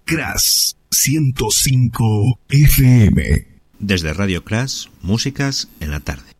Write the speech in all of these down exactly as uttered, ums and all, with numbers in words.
Crash ciento cinco F M. Desde Radio Crash, músicas en la tarde.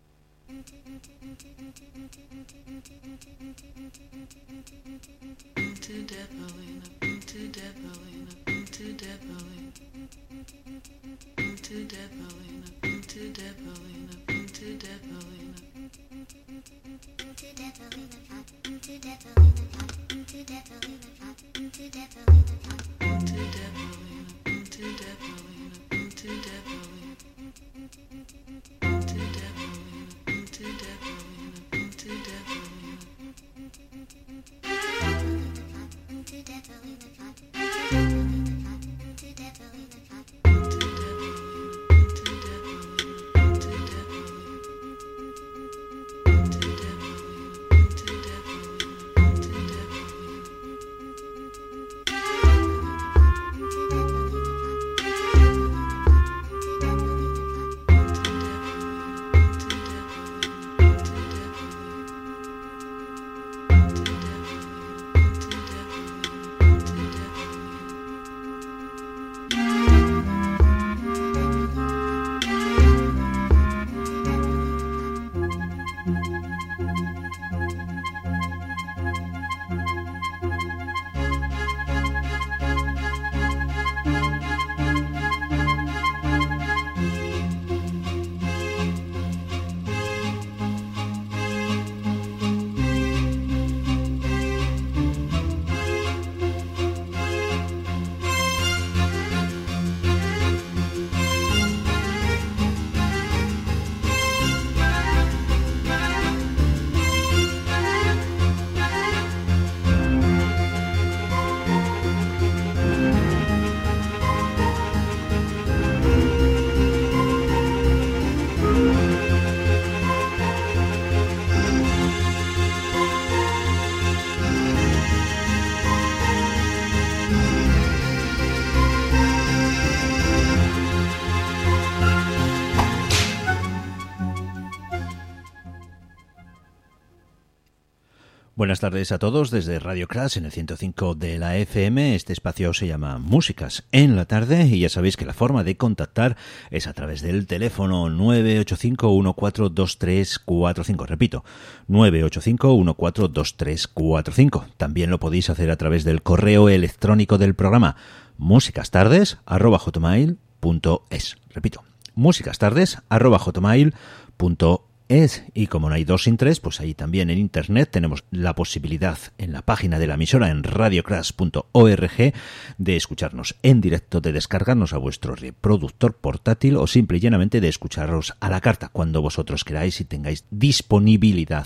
Buenas tardes a todos desde Radio Crash en el ciento cinco de la F M. Este espacio se llama Músicas en la tarde y ya sabéis que la forma de contactar es a través del teléfono nueve ocho cinco uno cuatro dos tres cuatro cinco. Repito, nueve ocho cinco uno cuatro dos tres cuatro cinco. También lo podéis hacer a través del correo electrónico del programa musicastardes arroba hotmail punto es. Repito, musicastardes arroba hotmail punto es. Es, y como no hay dos sin tres, pues ahí también en internet tenemos la posibilidad en la página de la emisora en radiocrash punto org de escucharnos en directo, de descargarnos a vuestro reproductor portátil o simple y llanamente de escucharos a la carta cuando vosotros queráis y tengáis disponibilidad.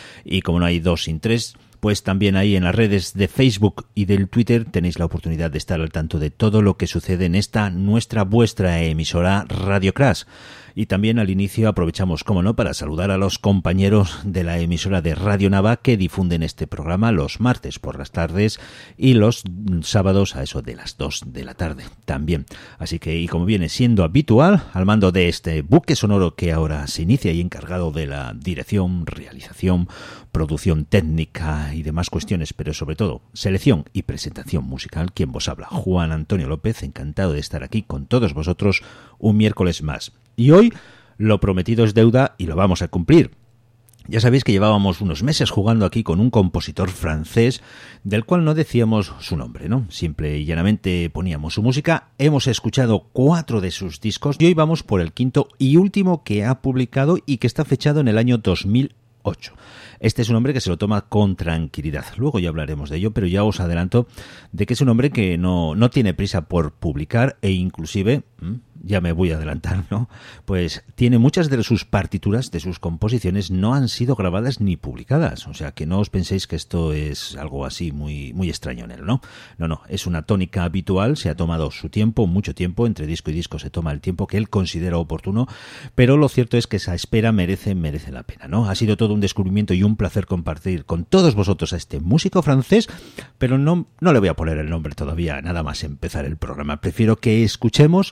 Y como no hay dos sin tres, pues también ahí en las redes de Facebook y del Twitter tenéis la oportunidad de estar al tanto de todo lo que sucede en esta nuestra, vuestra emisora Radio Crash. Y también al inicio aprovechamos, como no, para saludar a los compañeros de la emisora de Radio Nava que difunden este programa los martes por las tardes y los sábados a eso de las dos de la tarde también. Así que, y como viene siendo habitual, al mando de este buque sonoro que ahora se inicia y encargado de la dirección, realización, producción técnica y demás cuestiones, pero sobre todo selección y presentación musical, quien vos habla, Juan Antonio López, encantado de estar aquí con todos vosotros un miércoles más. Y hoy lo prometido es deuda y lo vamos a cumplir. Ya sabéis que llevábamos unos meses jugando aquí con un compositor francés del cual no decíamos su nombre, ¿no? Simple y llanamente poníamos su música. Hemos escuchado cuatro de sus discos y hoy vamos por el quinto y último que ha publicado y que está fechado en el año dos mil ocho. Este es un hombre que se lo toma con tranquilidad. Luego ya hablaremos de ello, pero ya os adelanto de que es un hombre que no, no tiene prisa por publicar e inclusive... ¿hmm? ya me voy a adelantar, ¿no? Pues tiene muchas de sus partituras, de sus composiciones, no han sido grabadas ni publicadas. O sea, que no os penséis que esto es algo así muy, muy extraño en él, ¿no? No, no, es una tónica habitual, se ha tomado su tiempo, mucho tiempo, entre disco y disco se toma el tiempo que él considera oportuno, pero lo cierto es que esa espera merece, merece la pena, ¿no? Ha sido todo un descubrimiento y un placer compartir con todos vosotros a este músico francés, pero no, no le voy a poner el nombre todavía, nada más empezar el programa. Prefiero que escuchemos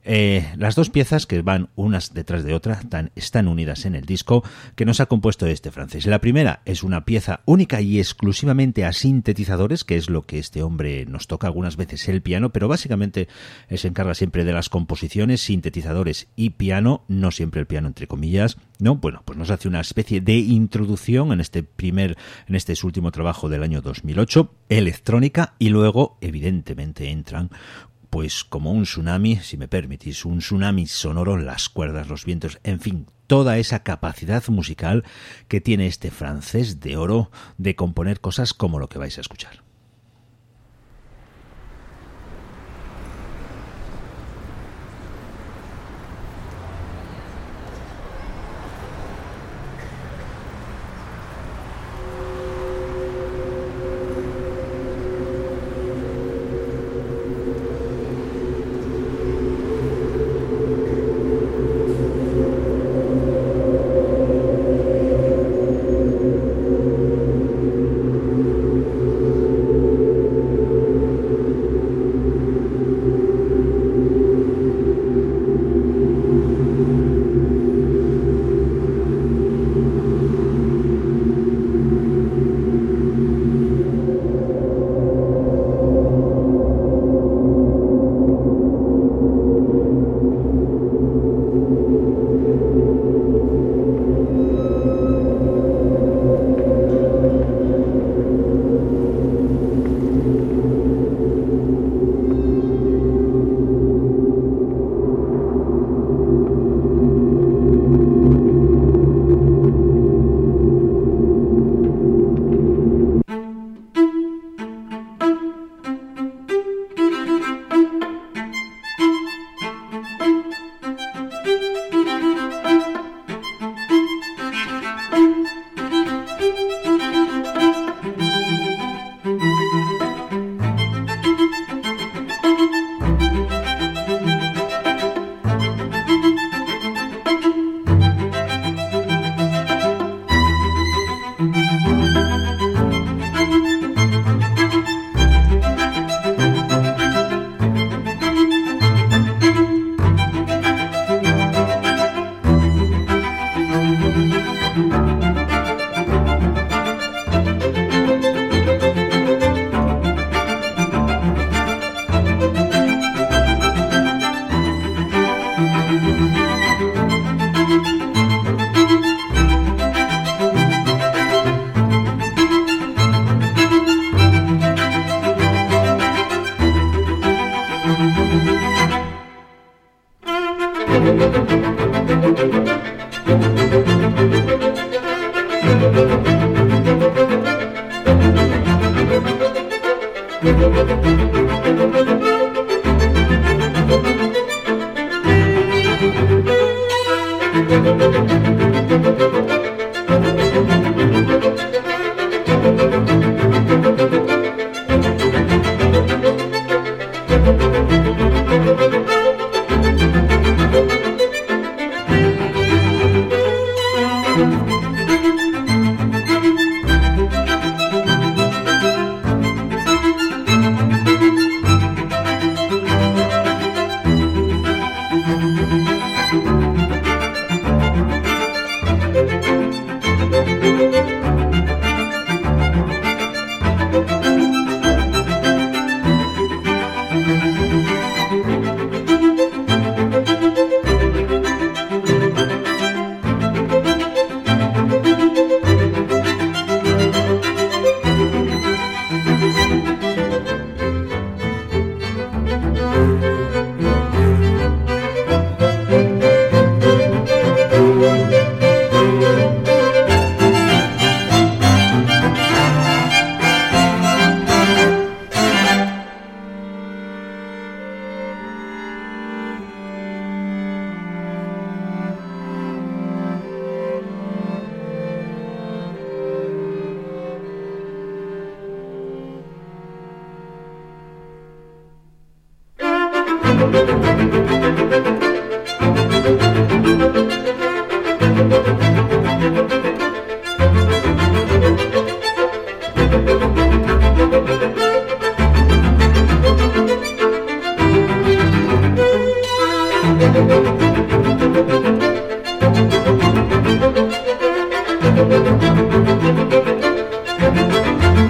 Eh, las dos piezas que van unas detrás de otra tan, están unidas en el disco que nos ha compuesto este francés. La primera es una pieza única y exclusivamente a sintetizadores, que es lo que este hombre nos toca algunas veces el piano, pero básicamente él se encarga siempre de las composiciones, sintetizadores y piano, no siempre el piano entre comillas, ¿no? Bueno, pues nos hace una especie de introducción en este primer, en este su último trabajo del año dos mil ocho, electrónica, y luego evidentemente entran pues como un tsunami, si me permitís, un tsunami sonoro, las cuerdas, los vientos, en fin, toda esa capacidad musical que tiene este francés de oro de componer cosas como lo que vais a escuchar.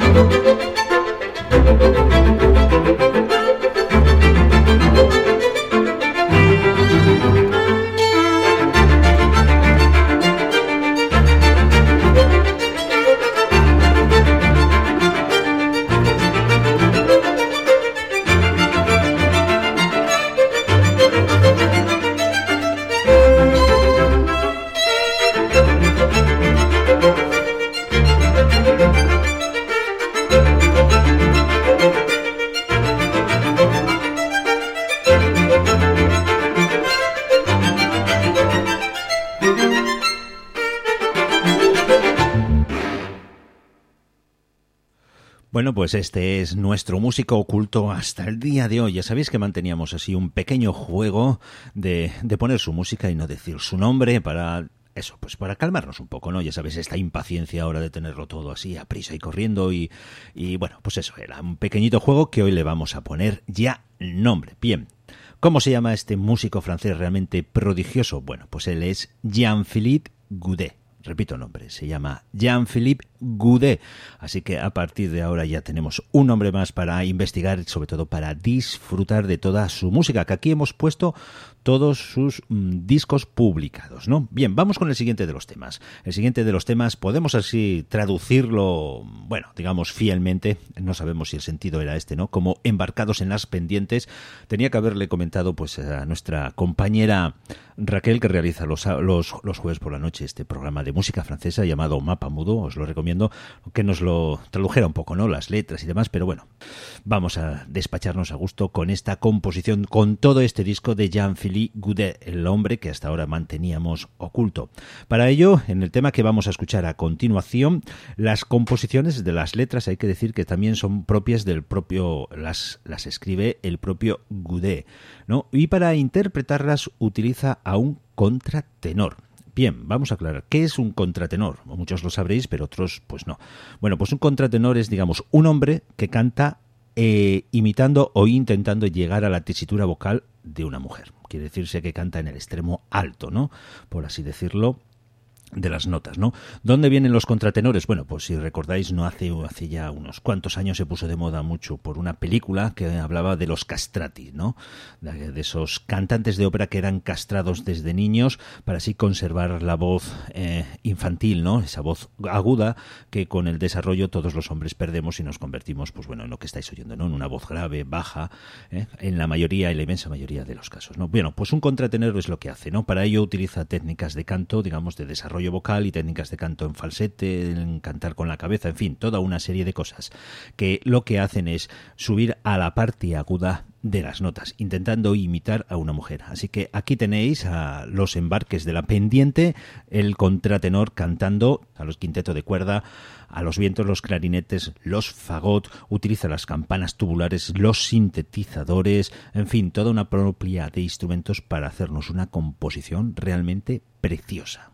Bueno, pues este es nuestro músico oculto hasta el día de hoy. Ya sabéis que manteníamos así un pequeño juego de, de poner su música y no decir su nombre para... Eso, pues para calmarnos un poco, ¿no? Ya sabes, esta impaciencia ahora de tenerlo todo así a prisa y corriendo y, y bueno, pues eso, era un pequeñito juego que hoy le vamos a poner ya nombre. Bien, ¿cómo se llama este músico francés realmente prodigioso? Bueno, pues él es Jean-Philippe Goudet. Repito nombre, se llama Jean-Philippe Goudet. Así que a partir de ahora ya tenemos un nombre más para investigar y sobre todo para disfrutar de toda su música, que aquí hemos puesto todos sus mmm, discos publicados, ¿no? Bien, vamos con el siguiente de los temas. El siguiente de los temas podemos así traducirlo, bueno, digamos fielmente, no sabemos si el sentido era este, ¿no? Como embarcados en las pendientes. Tenía que haberle comentado pues a nuestra compañera Raquel, que realiza los, los, los jueves por la noche este programa de música francesa llamado Mapa Mudo, os lo recomiendo, que nos lo tradujera un poco, ¿no? Las letras y demás, pero bueno, vamos a despacharnos a gusto con esta composición, con todo este disco de Jean-Philippe Goudet, el hombre que hasta ahora manteníamos oculto. Para ello, en el tema que vamos a escuchar a continuación, las composiciones de las letras hay que decir que también son propias del propio, las, las escribe el propio Goudet, ¿no? Y para interpretarlas utiliza a un contratenor. Bien, vamos a aclarar, ¿qué es un contratenor? Muchos lo sabréis, pero otros pues no. Bueno, pues un contratenor es, digamos, un hombre que canta eh, imitando o intentando llegar a la tesitura vocal de una mujer. Quiere decirse que canta en el extremo alto, ¿no? Por así decirlo, de las notas, ¿no? ¿Dónde vienen los contratenores? Bueno, pues si recordáis, no hace, hace ya unos cuantos años se puso de moda mucho por una película que hablaba de los castrati, ¿no? De, de esos cantantes de ópera que eran castrados desde niños para así conservar la voz eh, infantil, ¿no? Esa voz aguda que con el desarrollo todos los hombres perdemos y nos convertimos, pues bueno, en lo que estáis oyendo, ¿no? En una voz grave, baja, ¿eh? En la mayoría, en la inmensa mayoría de los casos, ¿no? Bueno, pues un contratenor es lo que hace, ¿no? Para ello utiliza técnicas de canto, digamos, de desarrollo vocal y técnicas de canto en falsete, en cantar con la cabeza, en fin, toda una serie de cosas que lo que hacen es subir a la parte aguda de las notas, intentando imitar a una mujer. Así que aquí tenéis a los embarques de la pendiente, el contratenor cantando, a los quinteto de cuerda, a los vientos, los clarinetes, los fagot, utiliza las campanas tubulares, los sintetizadores, en fin, toda una panoplia de instrumentos para hacernos una composición realmente preciosa.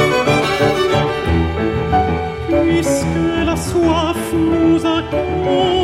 Puisque la soif nous accroche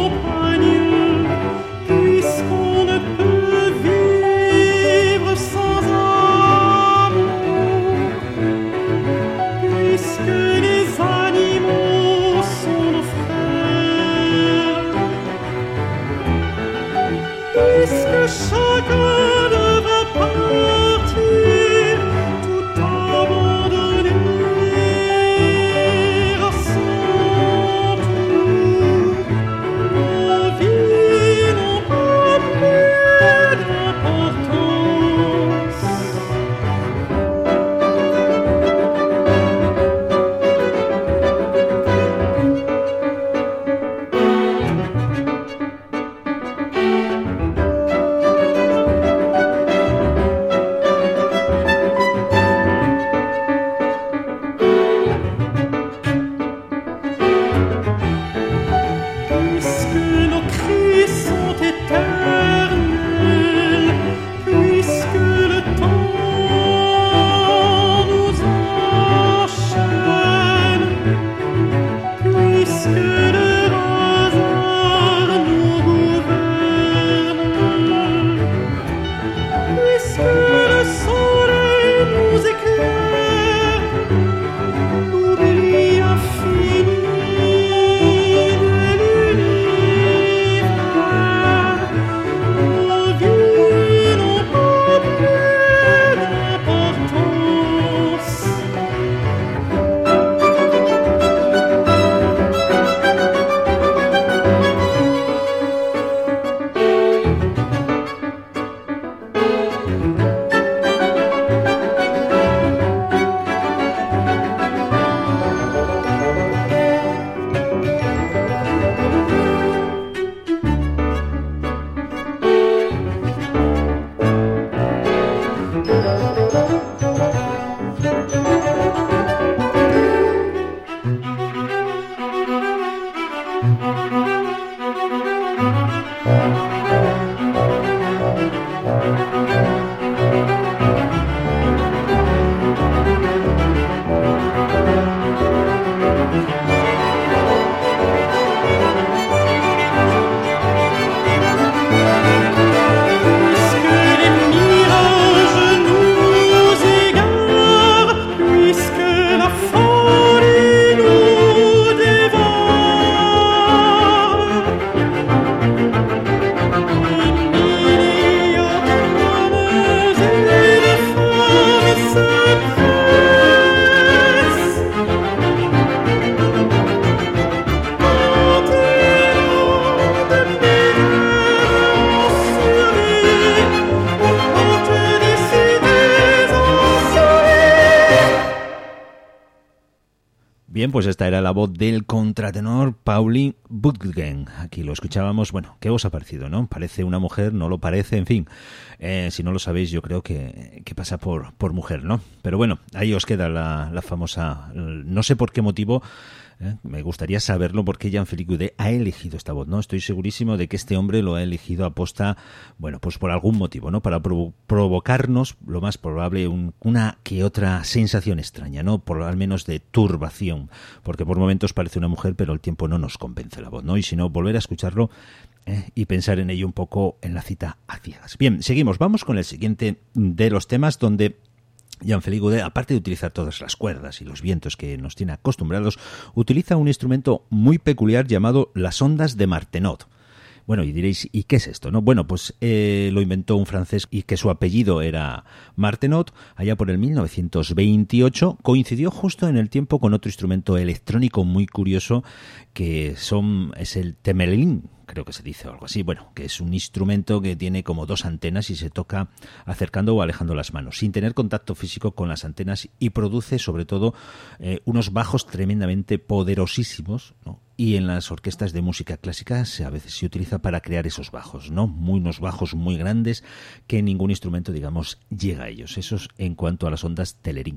Bien, pues esta era la voz del contratenor Pauline Butgen. Aquí lo escuchábamos. Bueno, ¿qué os ha parecido, no? Parece una mujer, no lo parece, en fin. Eh, si no lo sabéis, yo creo que, que pasa por, por mujer, ¿no? Pero bueno, ahí os queda la, la famosa... No sé por qué motivo... ¿Eh? Me gustaría saberlo porque Jean-Philippe Goudet ha elegido esta voz, ¿no? Estoy segurísimo de que este hombre lo ha elegido aposta, bueno, pues por algún motivo, ¿no? Para provo- provocarnos, lo más probable, un, una que otra sensación extraña, ¿no? Por al menos de turbación, porque por momentos parece una mujer, pero el tiempo no nos convence la voz, ¿no? Y si no, volver a escucharlo ¿eh? y pensar en ello un poco en la cita a ciegas. Bien, seguimos, vamos con el siguiente de los temas donde Jean-Philippe Goudet, aparte de utilizar todas las cuerdas y los vientos que nos tiene acostumbrados, utiliza un instrumento muy peculiar llamado las ondas de Martenot. Bueno, y diréis, ¿y qué es esto? ¿No? Bueno, pues eh, lo inventó un francés y que su apellido era Martenot, allá por el mil novecientos veintiocho, coincidió justo en el tiempo con otro instrumento electrónico muy curioso que son es el temelín, creo que se dice o algo así, bueno, que es un instrumento que tiene como dos antenas y se toca acercando o alejando las manos, sin tener contacto físico con las antenas y produce sobre todo eh, unos bajos tremendamente poderosísimos, ¿no? Y en las orquestas de música clásica se, a veces se utiliza para crear esos bajos, ¿no? Muy, unos bajos muy grandes que ningún instrumento, digamos, llega a ellos. Eso es en cuanto a las ondas Telerín.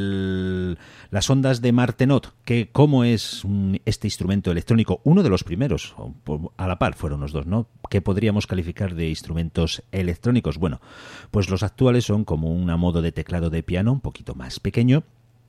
El, las ondas de Martenot, que como es un, este instrumento electrónico, uno de los primeros, a la par fueron los dos, ¿no? ¿Qué podríamos calificar de instrumentos electrónicos? Bueno, pues los actuales son como un modo de teclado de piano un poquito más pequeño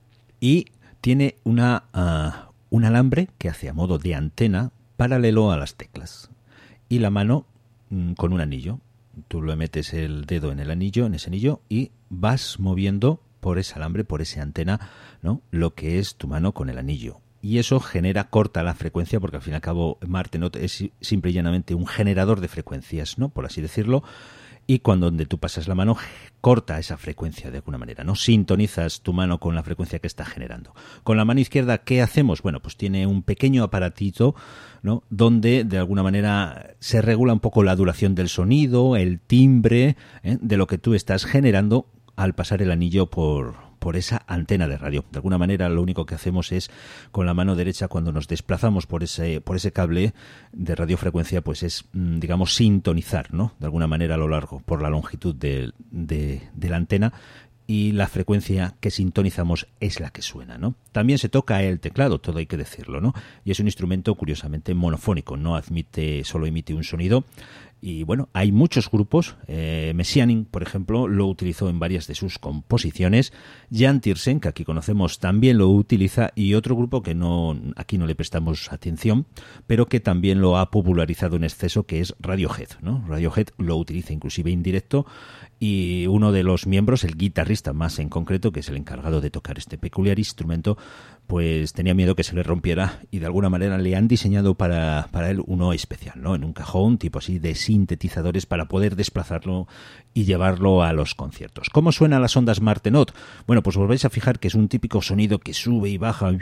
y tiene una... Uh, un alambre que hace a modo de antena paralelo a las teclas y la mano mmm, con un anillo. Tú le metes el dedo en el anillo, en ese anillo, y vas moviendo por ese alambre, por esa antena, ¿no? Lo que es tu mano con el anillo. Y eso genera, corta la frecuencia, porque al fin y al cabo Martenot es simple y llanamente un generador de frecuencias, ¿no? Por así decirlo. Y cuando donde tú pasas la mano, corta esa frecuencia de alguna manera, ¿no? Sintonizas tu mano con la frecuencia que está generando. Con la mano izquierda, ¿qué hacemos? Bueno, pues tiene un pequeño aparatito, ¿no? Donde de alguna manera se regula un poco la duración del sonido, el timbre, ¿eh? de lo que tú estás generando al pasar el anillo por... por esa antena de radio. De alguna manera lo único que hacemos es con la mano derecha cuando nos desplazamos por ese por ese cable de radiofrecuencia, pues es, digamos, sintonizar, ¿no? De alguna manera a lo largo, por la longitud de, de, de la antena, y la frecuencia que sintonizamos es la que suena, ¿no? También se toca el teclado, todo hay que decirlo, ¿no? Y es un instrumento curiosamente monofónico, no admite, solo emite un sonido. Y bueno, hay muchos grupos. eh, Messiaen, por ejemplo, lo utilizó en varias de sus composiciones. Jan Tiersen, que aquí conocemos, también lo utiliza, y otro grupo que no aquí no le prestamos atención, pero que también lo ha popularizado en exceso, que es Radiohead, ¿no? Radiohead lo utiliza inclusive en directo, y uno de los miembros, el guitarrista más en concreto, que es el encargado de tocar este peculiar instrumento, pues tenía miedo que se le rompiera y de alguna manera le han diseñado para, para él uno especial, ¿no? En un cajón, tipo así de sintetizadores para poder desplazarlo y llevarlo a los conciertos. ¿Cómo suenan las ondas Martenot? Bueno, pues os vais a fijar que es un típico sonido que sube y baja.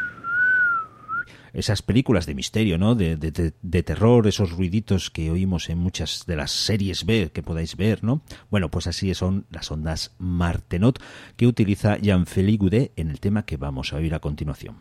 Esas películas de misterio, ¿no? De, de, de, de terror, esos ruiditos que oímos en muchas de las series B que podáis ver, ¿no? Bueno, pues así son las ondas Martenot que utiliza Jean-Philippe Goudet en el tema que vamos a oír a continuación.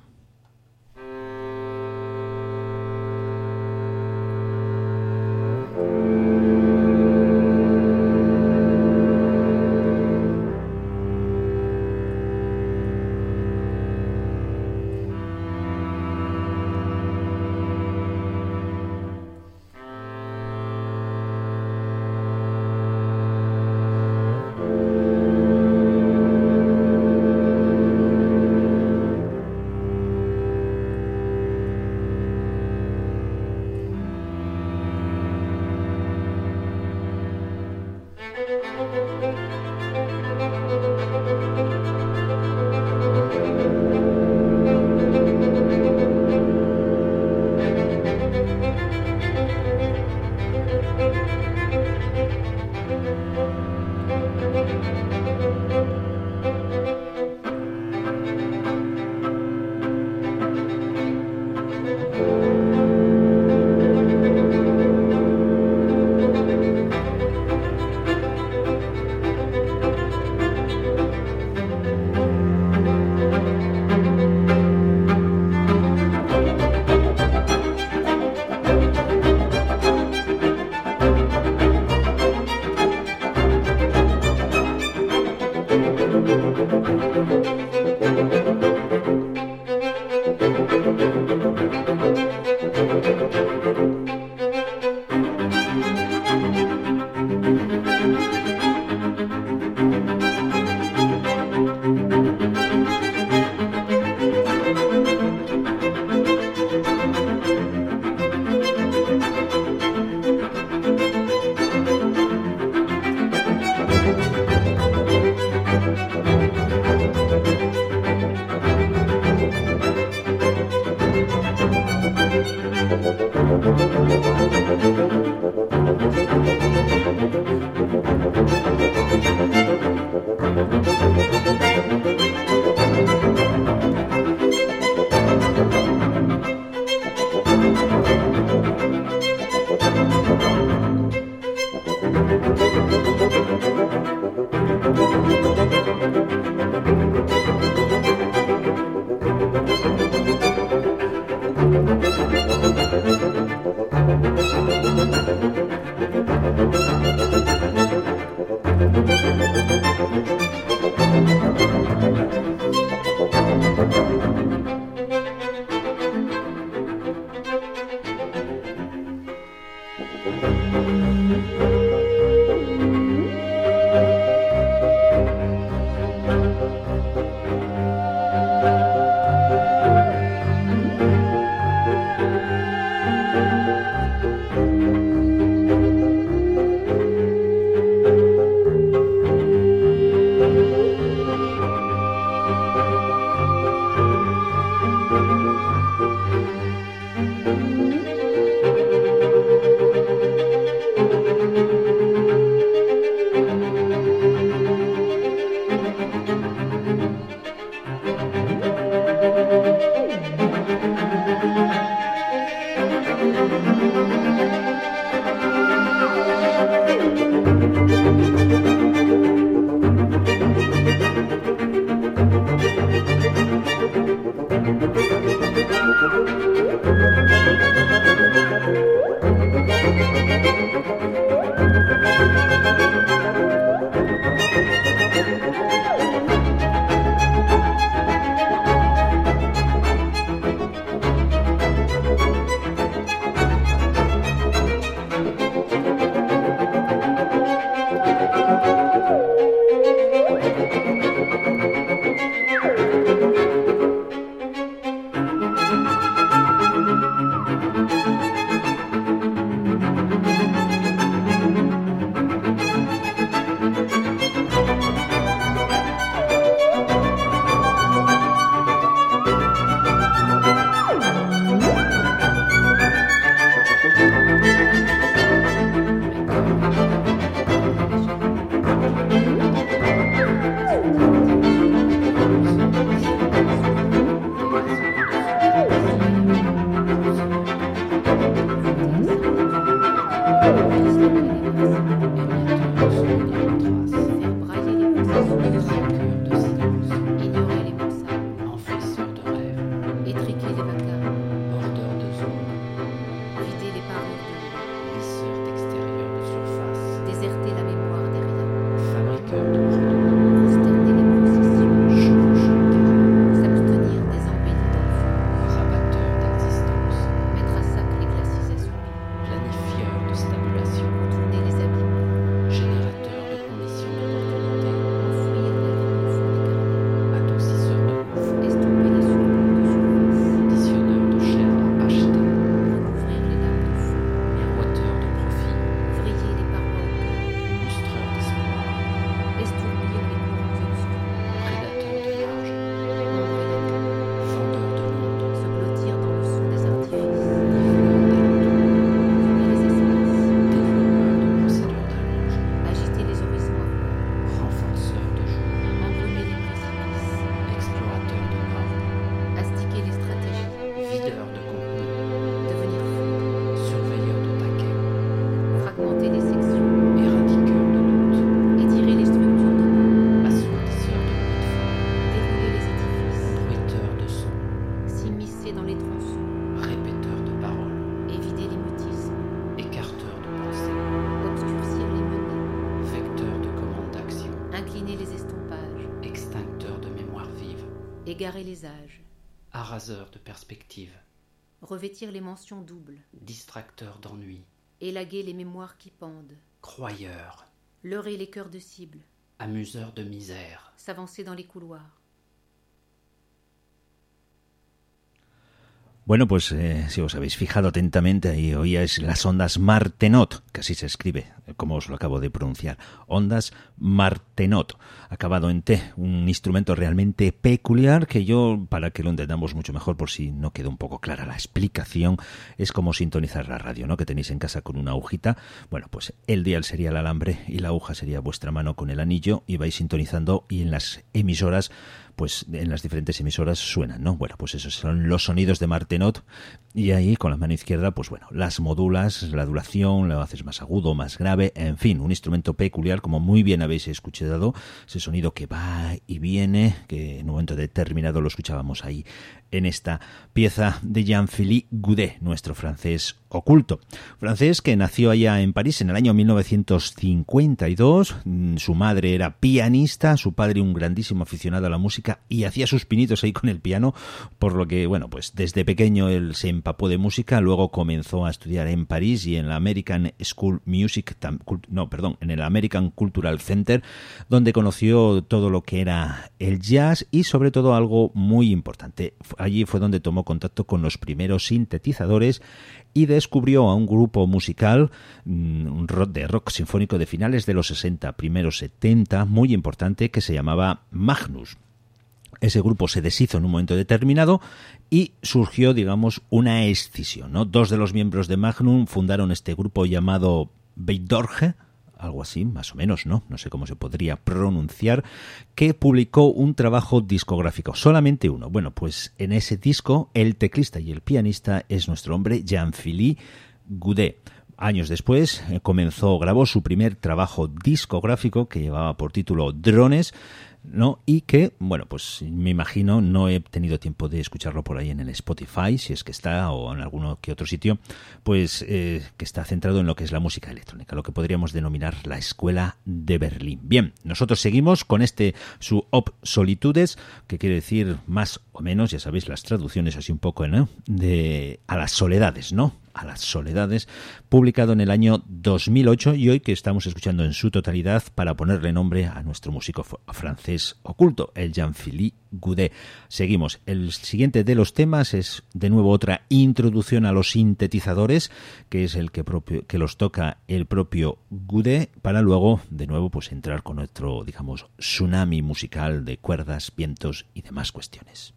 égarer les âges, arraseur de perspectives, revêtir les mentions doubles, distracteur d'ennui, élaguer les mémoires qui pendent, croyeur, leurrer les cœurs de cible, amuseur de misère, s'avancer dans les couloirs. Bueno, pues eh, si os habéis fijado atentamente, ahí oíais las ondas Martenot, que así se escribe, como os lo acabo de pronunciar, ondas Martenot, acabado en T, un instrumento realmente peculiar que yo, para que lo entendamos mucho mejor, por si no quedó un poco clara la explicación, es como sintonizar la radio, ¿no?, que tenéis en casa con una agujita. Bueno, pues el dial sería el alambre y la aguja sería vuestra mano con el anillo, y vais sintonizando, y en las emisoras, pues en las diferentes emisoras suenan, ¿no? Bueno, pues esos son los sonidos de Martenot, y ahí con la mano izquierda, pues bueno, las modulas, la duración, lo haces más agudo, más grave, en fin, un instrumento peculiar, como muy bien habéis escuchado, ese sonido que va y viene, que en un momento determinado lo escuchábamos ahí en esta pieza de Jean-Philippe Goudet, nuestro francés oculto. Francés que nació allá en París en el año mil novecientos cincuenta y dos, su madre era pianista, su padre un grandísimo aficionado a la música y hacía sus pinitos ahí con el piano, por lo que, bueno, pues desde pequeño él se empapó de música, luego comenzó a estudiar en París y en la American School Music, no, perdón, en el American Cultural Center, donde conoció todo lo que era el jazz y sobre todo algo muy importante. Allí fue donde tomó contacto con los primeros sintetizadores y descubrió a un grupo musical un rock de rock sinfónico de finales de los sesenta, primeros setenta, muy importante, que se llamaba Magnus. Ese grupo se deshizo en un momento determinado y surgió, digamos, una escisión, ¿no? Dos de los miembros de Magnum fundaron este grupo llamado Beidorge, algo así, más o menos, ¿no? No sé cómo se podría pronunciar, que publicó un trabajo discográfico, solamente uno. Bueno, pues en ese disco el teclista y el pianista es nuestro hombre Jean-Philippe Goudet. Años después eh, comenzó, grabó su primer trabajo discográfico que llevaba por título Drones, ¿no? Y que, bueno, pues me imagino, no he tenido tiempo de escucharlo por ahí en el Spotify, si es que está, o en alguno que otro sitio, pues eh, que está centrado en lo que es la música electrónica, lo que podríamos denominar la Escuela de Berlín. Bien, nosotros seguimos con este su Op Solitudes, que quiere decir más o menos, ya sabéis, las traducciones así un poco, ¿no?, de a las soledades, ¿no? A las soledades, publicado en el año dos mil ocho, y hoy que estamos escuchando en su totalidad para ponerle nombre a nuestro músico francés oculto, el Jean-Philippe Goudet. Seguimos. El siguiente de los temas es de nuevo otra introducción a los sintetizadores, que es el que propio que los toca el propio Goudet, para luego de nuevo pues entrar con nuestro, digamos, tsunami musical de cuerdas, vientos y demás cuestiones.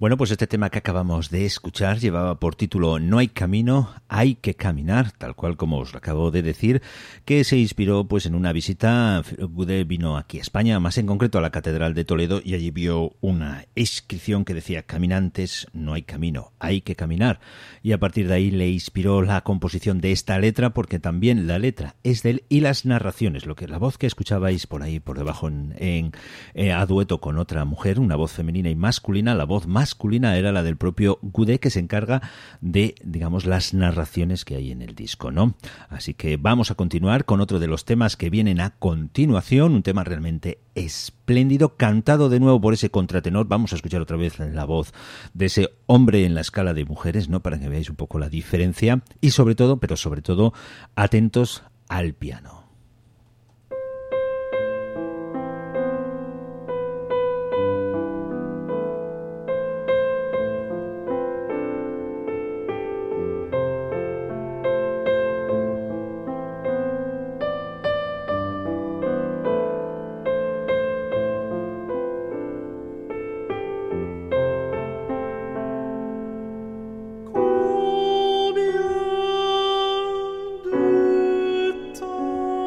Bueno, pues este tema que acabamos de escuchar llevaba por título No hay camino, hay que caminar, tal cual como os lo acabo de decir, que se inspiró pues en una visita. Gude vino aquí a España, más en concreto a la Catedral de Toledo, y allí vio una inscripción que decía: caminantes, no hay camino, hay que caminar. Y a partir de ahí le inspiró la composición de esta letra, porque también la letra es de él y las narraciones, lo que la voz que escuchabais por ahí por debajo en, en eh, a dueto con otra mujer, una voz femenina y masculina, la voz masculina era la del propio Gude, que se encarga de, digamos, las narraciones que hay en el disco, ¿no? Así que vamos a continuar con otro de los temas que vienen a continuación, un tema realmente espléndido, cantado de nuevo por ese contratenor. Vamos a escuchar otra vez la voz de ese hombre en la escala de mujeres, ¿no? Para que veáis un poco la diferencia y sobre todo, pero sobre todo, atentos al piano. Combien de temps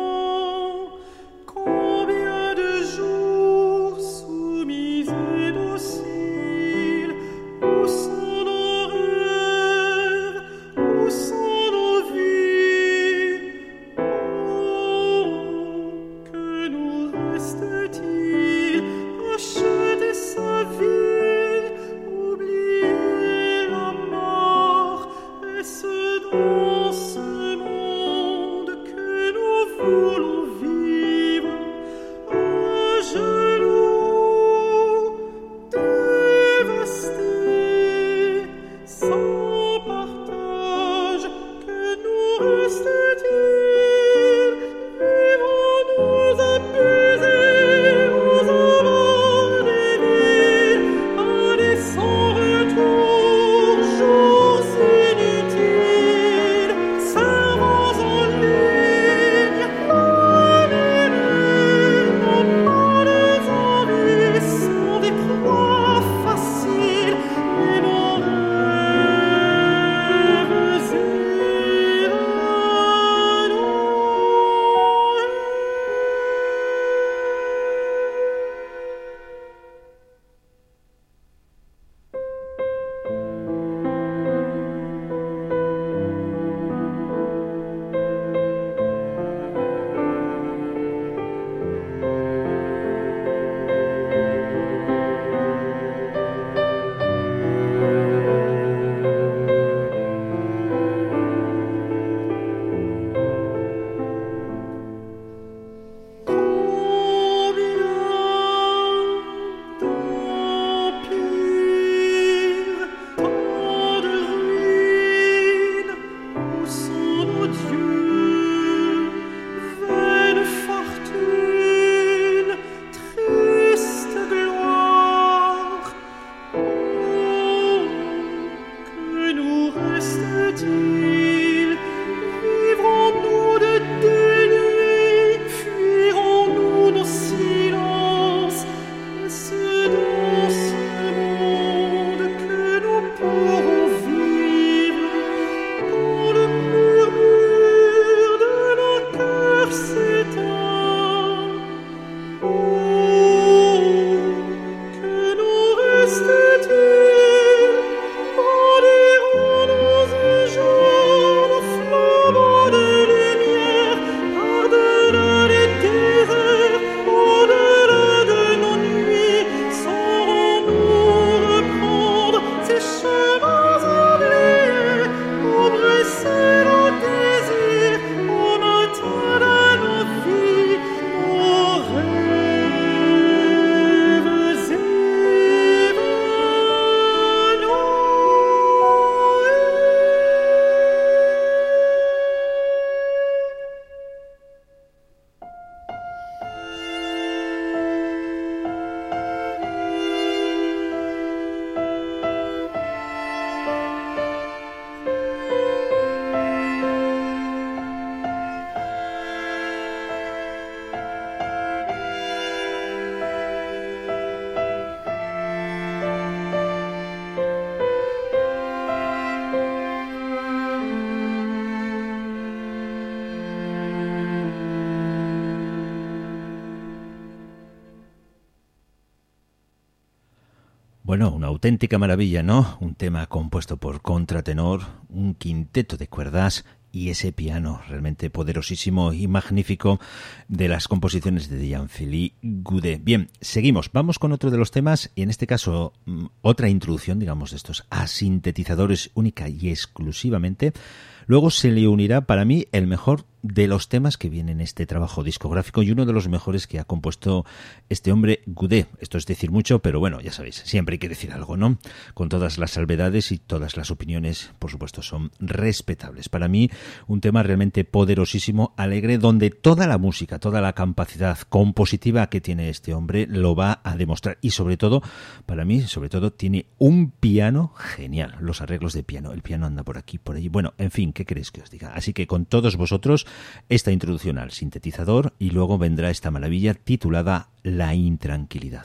Bueno, una auténtica maravilla, ¿no? Un tema compuesto por contratenor, un quinteto de cuerdas y ese piano realmente poderosísimo y magnífico de las composiciones de Jean-Philippe Goudet. Bien, seguimos. Vamos con otro de los temas y en este caso otra introducción, digamos, de estos a sintetizadores única y exclusivamente. Luego se le unirá para mí el mejor de los temas que viene en este trabajo discográfico y uno de los mejores que ha compuesto este hombre Goudet. Esto es decir mucho, pero bueno, ya sabéis, siempre hay que decir algo, ¿no? Con todas las salvedades y todas las opiniones, por supuesto, son respetables. Para mí, un tema realmente poderosísimo, alegre, donde toda la música, toda la capacidad compositiva que tiene este hombre lo va a demostrar. Y sobre todo, para mí, sobre todo, tiene un piano genial. Los arreglos de piano. El piano anda por aquí, por allí. Bueno, en fin, ¿qué queréis que os diga? Así que con todos vosotros, esta introducción al sintetizador y luego vendrá esta maravilla titulada La intranquilidad.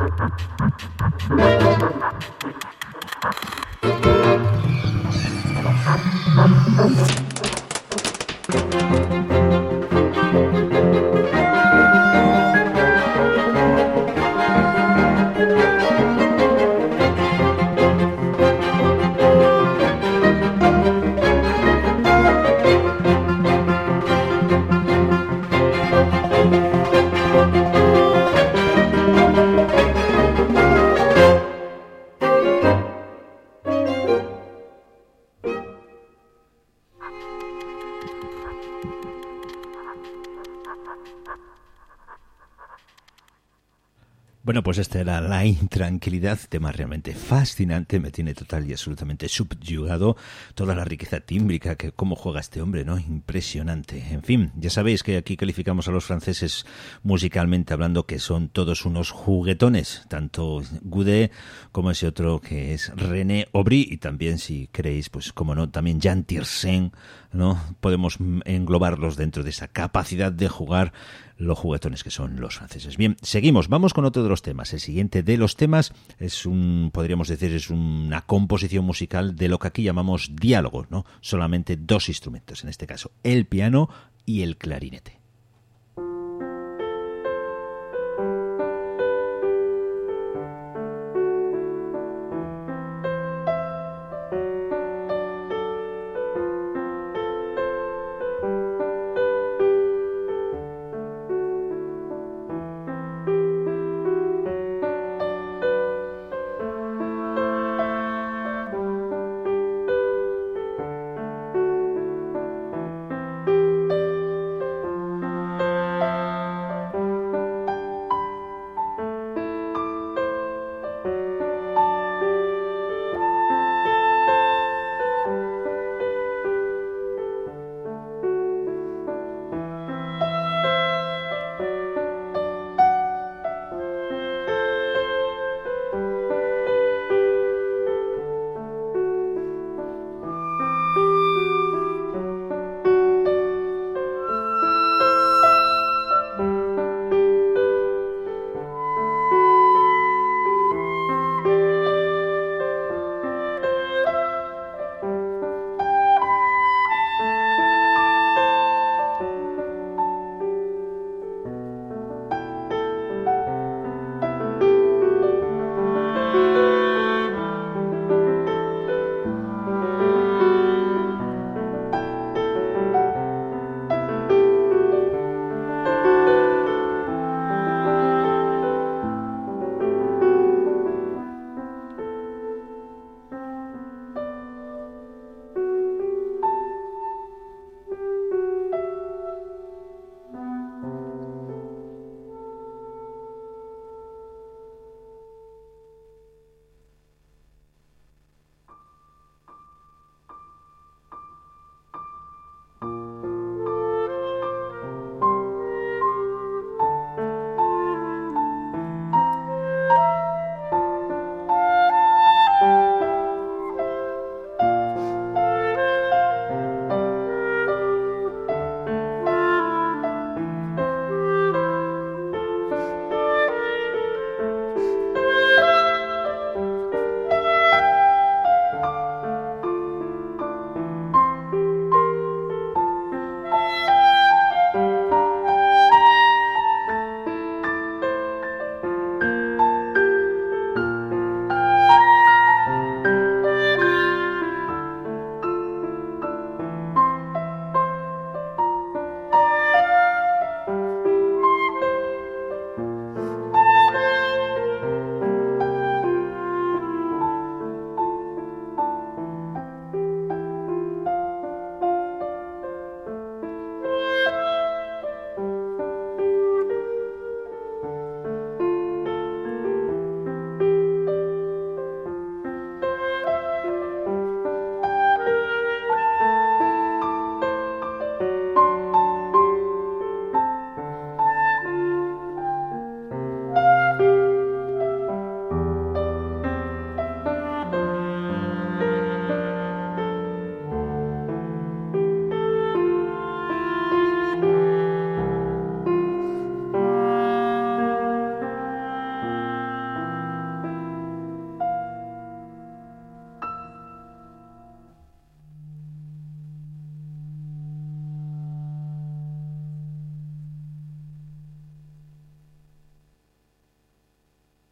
Bueno, pues esta era La Intranquilidad, tema realmente fascinante, me tiene total y absolutamente subyugado toda la riqueza tímbrica, que cómo juega este hombre, ¿no? Impresionante. En fin, ya sabéis que aquí calificamos a los franceses musicalmente hablando que son todos unos juguetones, tanto Goudet como ese otro que es René Aubry, y también, si queréis, pues como no, también Jean Tiersen, ¿no? Podemos englobarlos dentro de esa capacidad de jugar los juguetones que son los franceses. Bien, seguimos, vamos con otro de los temas. El siguiente de los temas es un, podríamos decir, es una composición musical de lo que aquí llamamos diálogo, ¿no? Solamente dos instrumentos, en este caso, el piano y el clarinete. Thank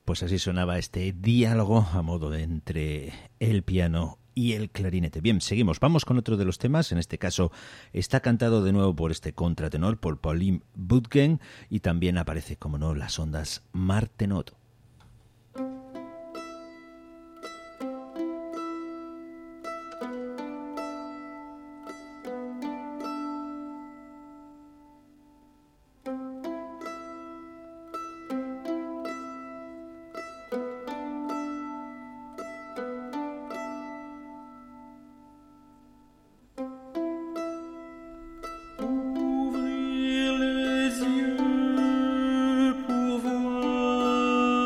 Pues así sonaba este diálogo a modo de entre el piano y el clarinete. Bien, seguimos. Vamos con otro de los temas. En este caso está cantado de nuevo por este contratenor, por Pauline Butgen, y también aparece, como no, las ondas Martenot. Ouvrir les yeux pour voir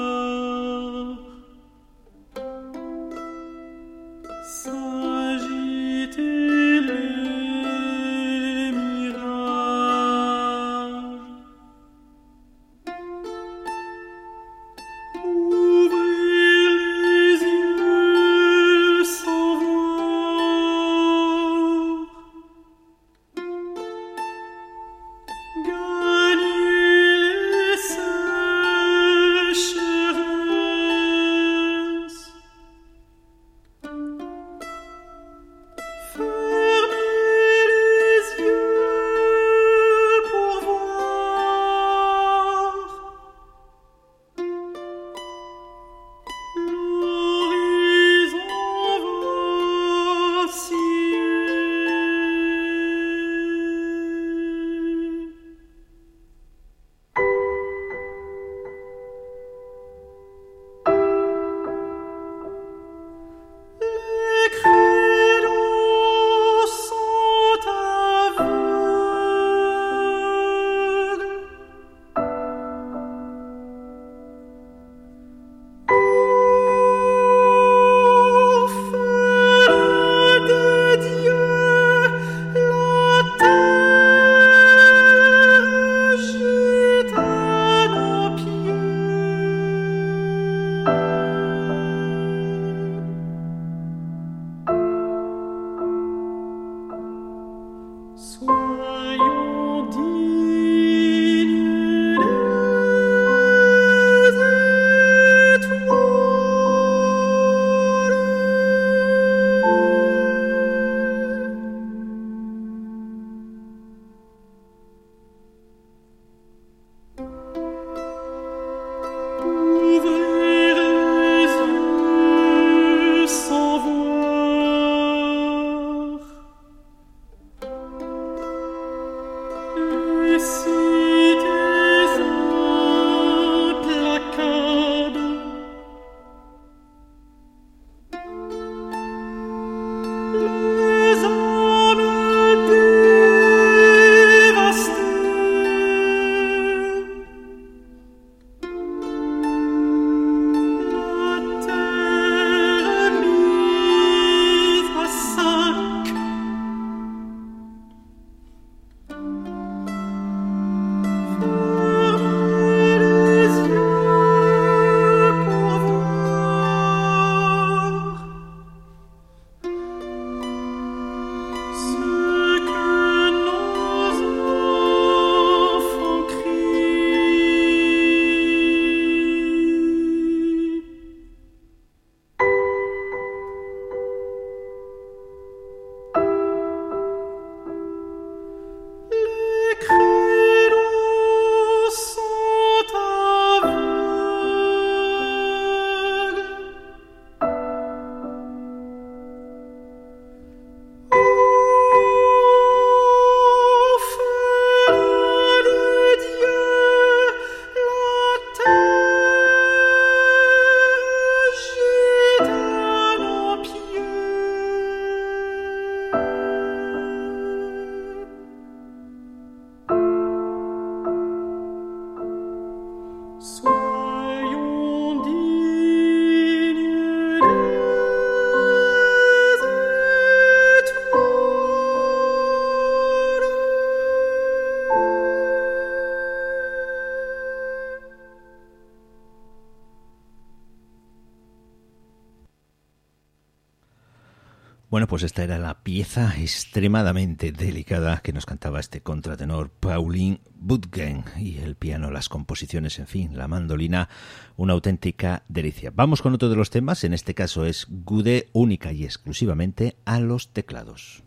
Bueno, pues esta era la pieza extremadamente delicada que nos cantaba este contratenor Pauline Butgen, y el piano, las composiciones, en fin, la mandolina, una auténtica delicia. Vamos con otro de los temas, en este caso es Goudet, única y exclusivamente a los teclados.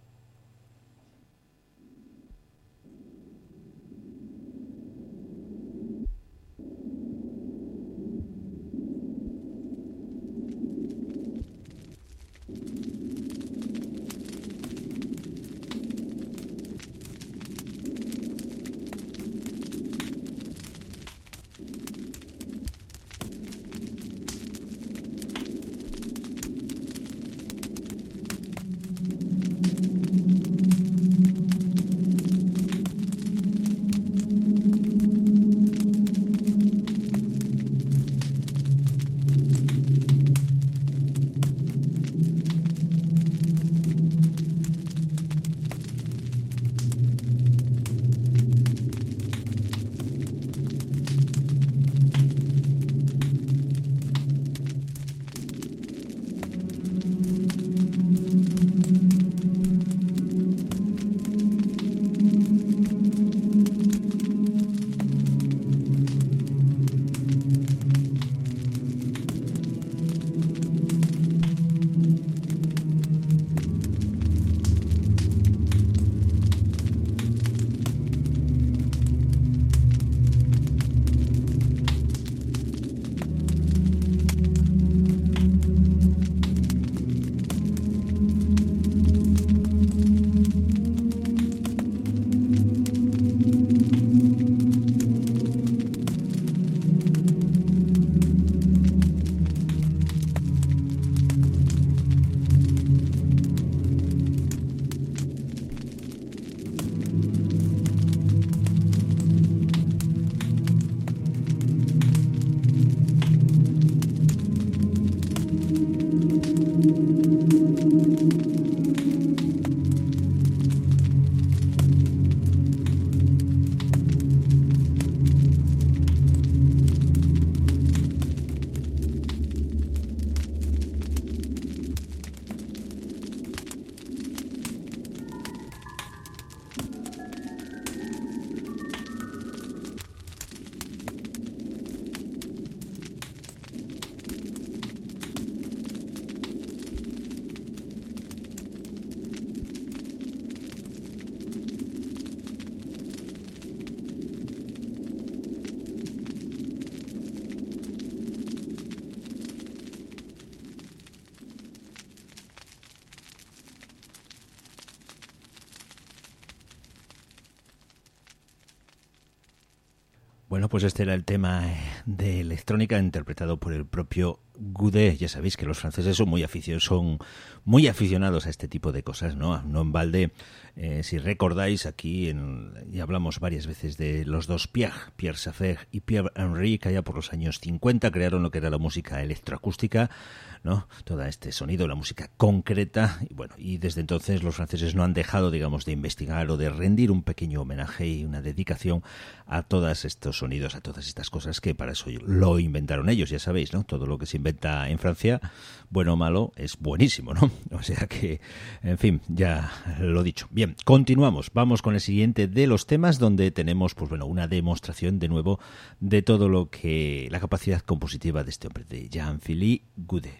Bueno, pues este era el tema de electrónica interpretado por el propio Goudet. Ya sabéis que los franceses son muy aficionados, son muy aficionados a este tipo de cosas, ¿no? No en balde, eh, si recordáis aquí, en, y hablamos varias veces de los dos Pierre, Pierre Schaeffer y Pierre Henry, que allá por los años cincuenta crearon lo que era la música electroacústica, ¿no? Todo este sonido, la música concreta, y bueno, y desde entonces los franceses no han dejado, digamos, de investigar o de rendir un pequeño homenaje y una dedicación a todos estos sonidos, a todas estas cosas que para eso lo inventaron ellos, ya sabéis, ¿no? Todo lo que se inventa en Francia, bueno o malo, es buenísimo, ¿no? O sea que, en fin, ya lo dicho. Bien, continuamos, vamos con el siguiente de los temas, donde tenemos, pues bueno, una demostración de nuevo de todo lo que, la capacidad compositiva de este hombre, de Jean-Philippe Goudet.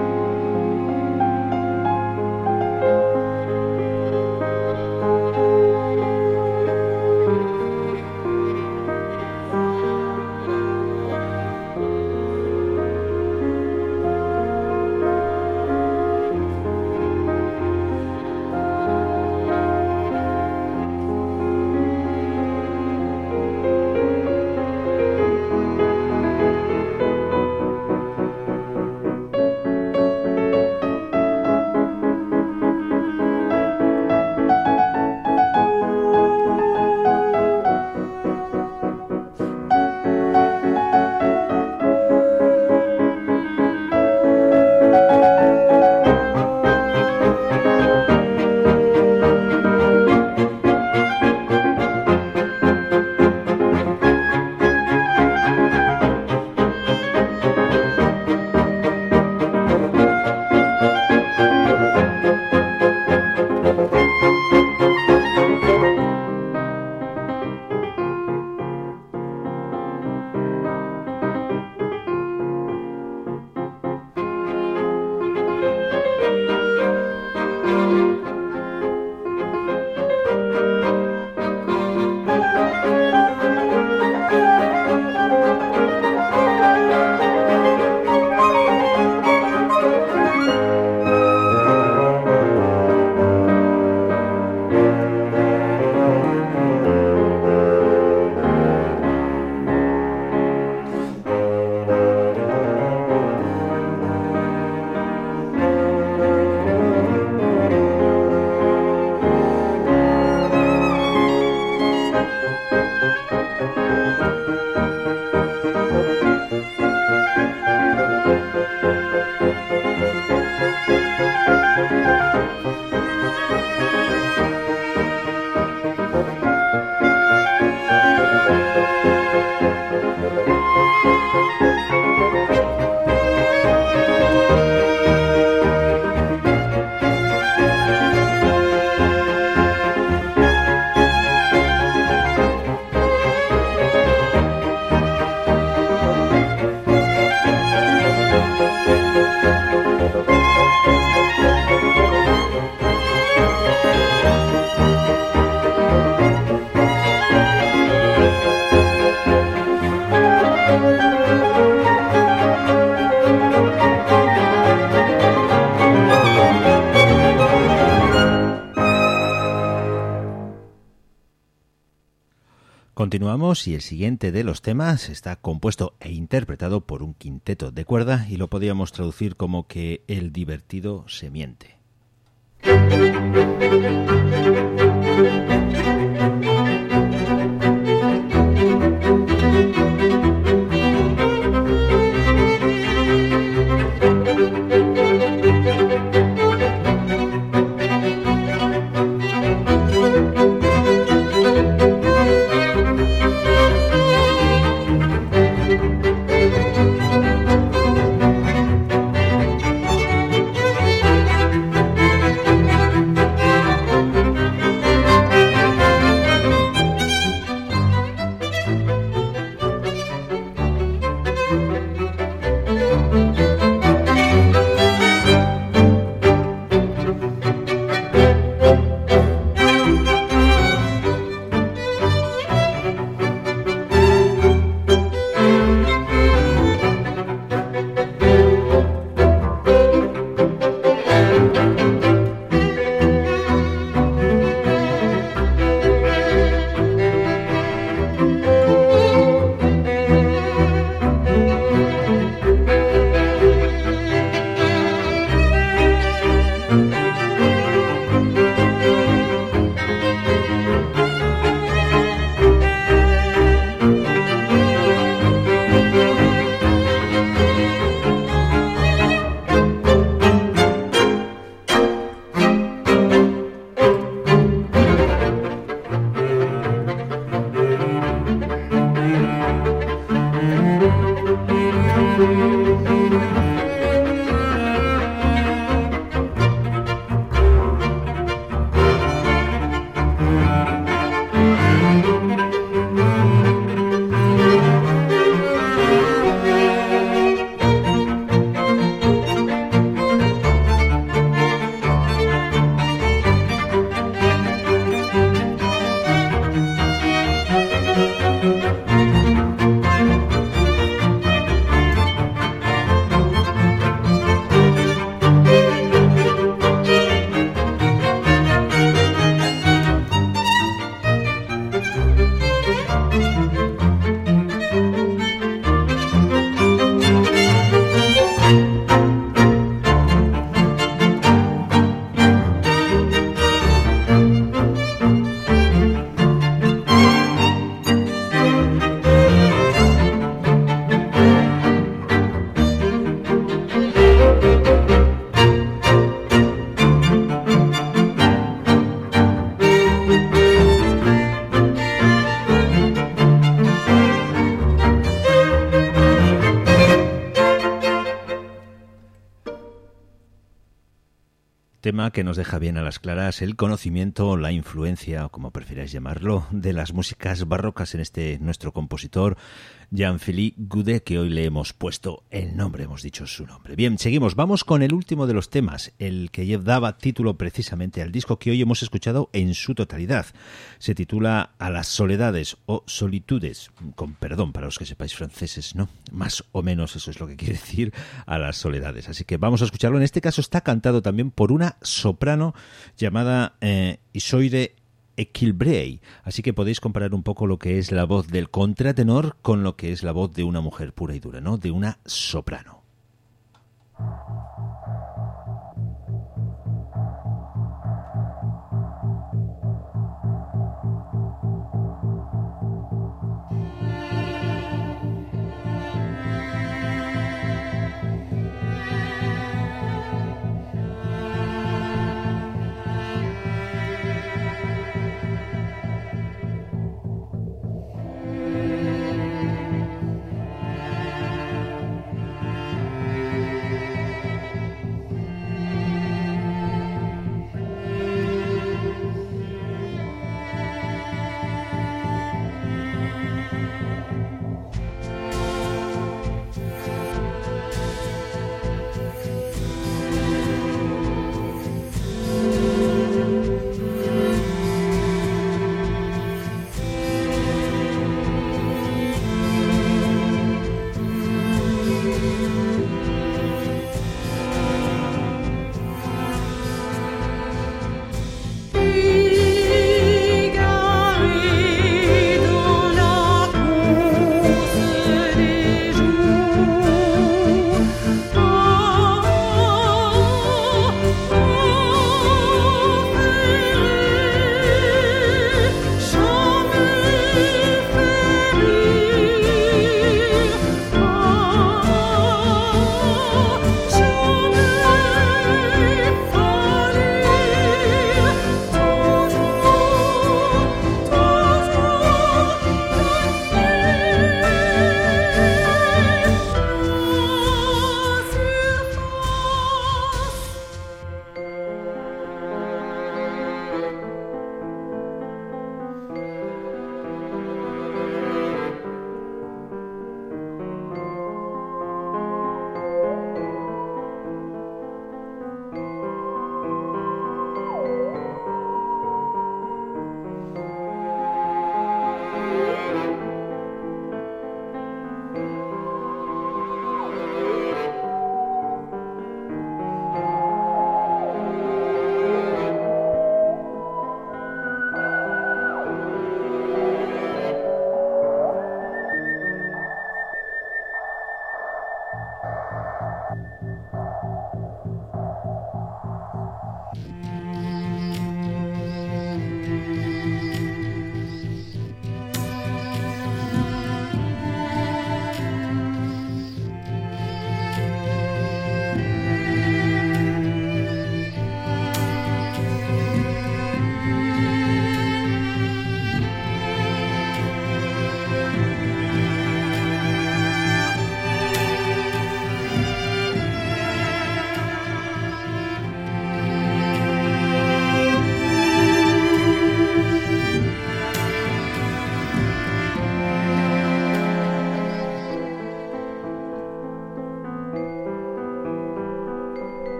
Thank you. Continuamos y el siguiente de los temas está compuesto e interpretado por un quinteto de cuerda y lo podríamos traducir como que el divertido se miente. Tema que nos deja bien a las claras el conocimiento, la influencia, o como prefieráis llamarlo, de las músicas barrocas en este nuestro compositor Jean-Philippe Goudet, que hoy le hemos puesto el nombre, hemos dicho su nombre. Bien, seguimos, vamos con el último de los temas, el que daba título precisamente al disco que hoy hemos escuchado en su totalidad. Se titula A las soledades o solitudes, con perdón para los que sepáis franceses, ¿no? Más o menos eso es lo que quiere decir a las soledades. Así que vamos a escucharlo. En este caso está cantado también por una soprano llamada eh, Isolde Equilbrey, así que podéis comparar un poco lo que es la voz del contratenor con lo que es la voz de una mujer pura y dura, ¿no? De una soprano. Thank you.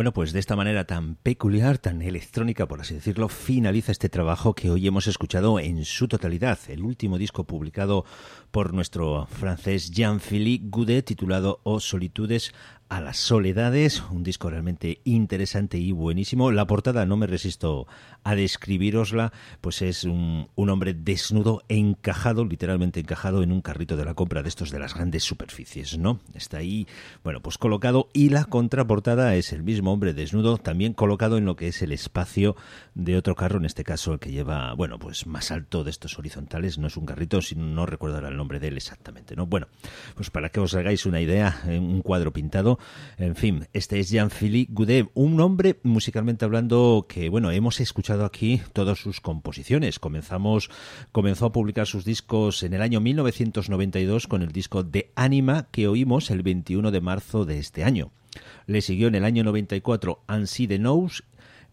Bueno, pues de esta manera tan peculiar, tan electrónica, por así decirlo, finaliza este trabajo que hoy hemos escuchado en su totalidad. El último disco publicado por nuestro francés Jean-Philippe Goudet, titulado Aux Solitudes, a las soledades, un disco realmente interesante y buenísimo. La portada, no me resisto a describirosla, pues es un, un hombre desnudo, encajado, literalmente encajado en un carrito de la compra de estos de las grandes superficies, ¿no? Está ahí, bueno, pues colocado, y la contraportada es el mismo hombre desnudo, también colocado en lo que es el espacio de otro carro, en este caso el que lleva, bueno, pues más alto de estos horizontales, no es un carrito, si no recuerdo ahora el nombre de él exactamente, ¿no? Bueno, pues para que os hagáis una idea, un cuadro pintado. En fin, este es Jean-Philippe Goudet, un hombre musicalmente hablando que, bueno, hemos escuchado aquí todas sus composiciones. Comenzamos, comenzó a publicar sus discos en el año mil novecientos noventa y dos con el disco de Anima, que oímos el veintiuno de marzo de este año. Le siguió en el año noventa y cuatro Ainsi de Nous,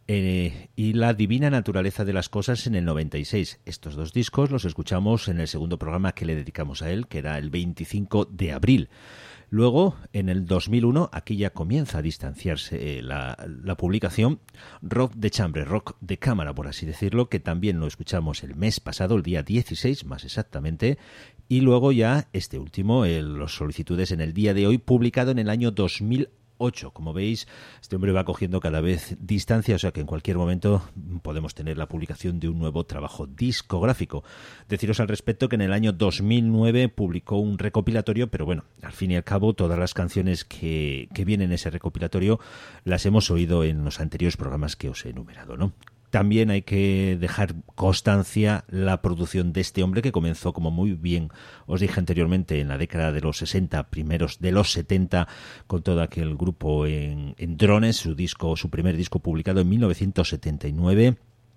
Eh, y La divina naturaleza de las cosas en el noventa y seis. Estos dos discos los escuchamos en el segundo programa que le dedicamos a él, que era el veinticinco de abril. Luego, en el dos mil uno, aquí ya comienza a distanciarse eh, la, la publicación, Rock de Chambre, rock de cámara, por así decirlo, que también lo escuchamos el mes pasado, el día dieciséis más exactamente, y luego ya este último, el, Los Solicitudes en el día de hoy, publicado en el año dos mil ocho. Como veis, este hombre va cogiendo cada vez distancia, o sea que en cualquier momento podemos tener la publicación de un nuevo trabajo discográfico. Deciros al respecto que en el año dos mil nueve publicó un recopilatorio, pero bueno, al fin y al cabo todas las canciones que, que vienen en ese recopilatorio las hemos oído en los anteriores programas que os he enumerado, ¿no? También hay que dejar constancia la producción de este hombre, que comenzó, como muy bien os dije anteriormente, en la década de los sesenta, primeros de los setenta, con todo aquel grupo en, en Drones, su disco, su primer disco publicado en mil novecientos setenta y nueve.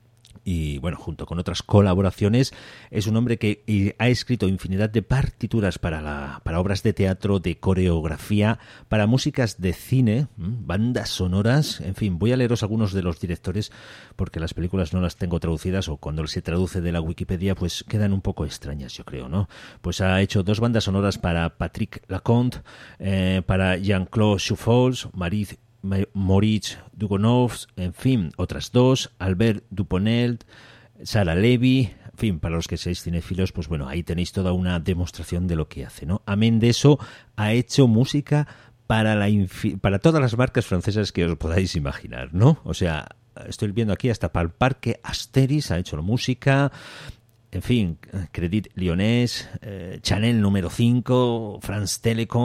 Y bueno, junto con otras colaboraciones, es un hombre que ha escrito infinidad de partituras para, la, para obras de teatro, de coreografía, para músicas de cine, bandas sonoras, en fin. Voy a leeros algunos de los directores porque las películas no las tengo traducidas, o cuando se traduce de la Wikipedia pues quedan un poco extrañas, yo creo, ¿no? Pues ha hecho dos bandas sonoras para Patrick Lacombe, eh, para Jean-Claude Chauffols, Marie Moritz Dugonov, en fin, otras dos, Albert Duponel, Sara Levy, en fin, para los que seáis cinéfilos, pues bueno, ahí tenéis toda una demostración de lo que hace, ¿no? Amén de eso, ha hecho música para, la infi- para todas las marcas francesas que os podáis imaginar, ¿no? O sea, estoy viendo aquí hasta para el Parque Asteris ha hecho la música. En fin, Credit Lyonnais, eh, Chanel número cinco, France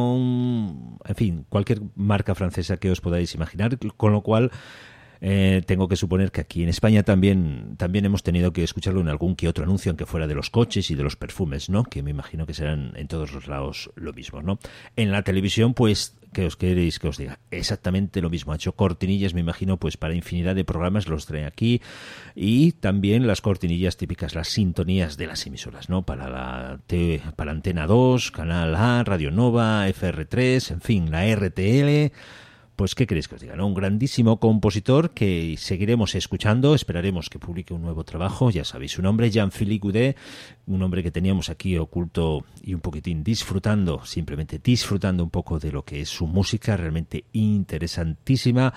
Telecom, en fin, cualquier marca francesa que os podáis imaginar, con lo cual eh, tengo que suponer que aquí en España también, también hemos tenido que escucharlo en algún que otro anuncio, aunque fuera de los coches y de los perfumes, ¿no? Que me imagino que serán en todos los lados lo mismo, ¿no? En la televisión, pues, ¿qué os queréis que os diga? Exactamente lo mismo. Ha hecho cortinillas, me imagino, pues para infinidad de programas, los trae aquí, y también las cortinillas típicas, las sintonías de las emisoras, ¿no? Para la T, para Antena dos, Canal A, Radio Nova, F R tres, en fin, la R T L. Pues, ¿qué queréis que os diga, no? Un grandísimo compositor que seguiremos escuchando, esperaremos que publique un nuevo trabajo, ya sabéis su nombre, Jean-Philippe Goudet, un hombre que teníamos aquí oculto y un poquitín disfrutando, simplemente disfrutando un poco de lo que es su música, realmente interesantísima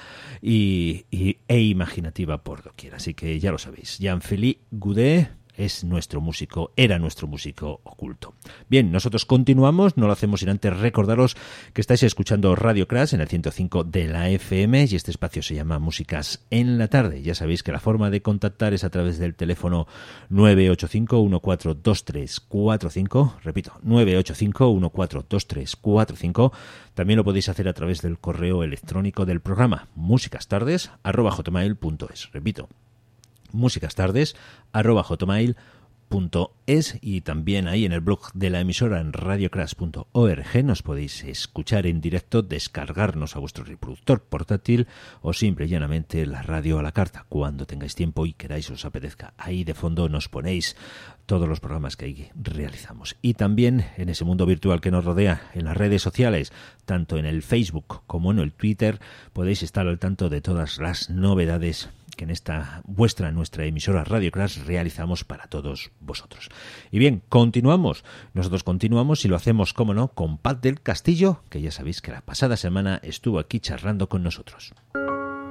y, y, e imaginativa por doquier. Así que ya lo sabéis, Jean-Philippe Goudet es nuestro músico, era nuestro músico oculto. Bien, nosotros continuamos, no lo hacemos sin antes recordaros que estáis escuchando Radio Crash en el ciento cinco de la F M, y este espacio se llama Músicas en la Tarde. Ya sabéis que la forma de contactar es a través del teléfono nueve ocho cinco, uno cuatro dos tres cuatro cinco, repito, nueve ocho cinco, uno cuatro dos tres cuatro cinco. También lo podéis hacer a través del correo electrónico del programa, musicastardes arroba hotmail punto es. Repito, musicastardes arroba hotmail punto es, y también ahí en el blog de la emisora en radiocrash punto org nos podéis escuchar en directo, descargarnos a vuestro reproductor portátil o simple y llanamente la radio a la carta cuando tengáis tiempo y queráis os apetezca. Ahí de fondo nos ponéis todos los programas que ahí realizamos. Y también en ese mundo virtual que nos rodea, en las redes sociales, tanto en el Facebook como en el Twitter, podéis estar al tanto de todas las novedades que en esta vuestra, nuestra emisora Radio Crash realizamos para todos vosotros. Y bien, continuamos. Nosotros continuamos y lo hacemos, como no, con Paz del Castillo, que ya sabéis que la pasada semana estuvo aquí charlando con nosotros.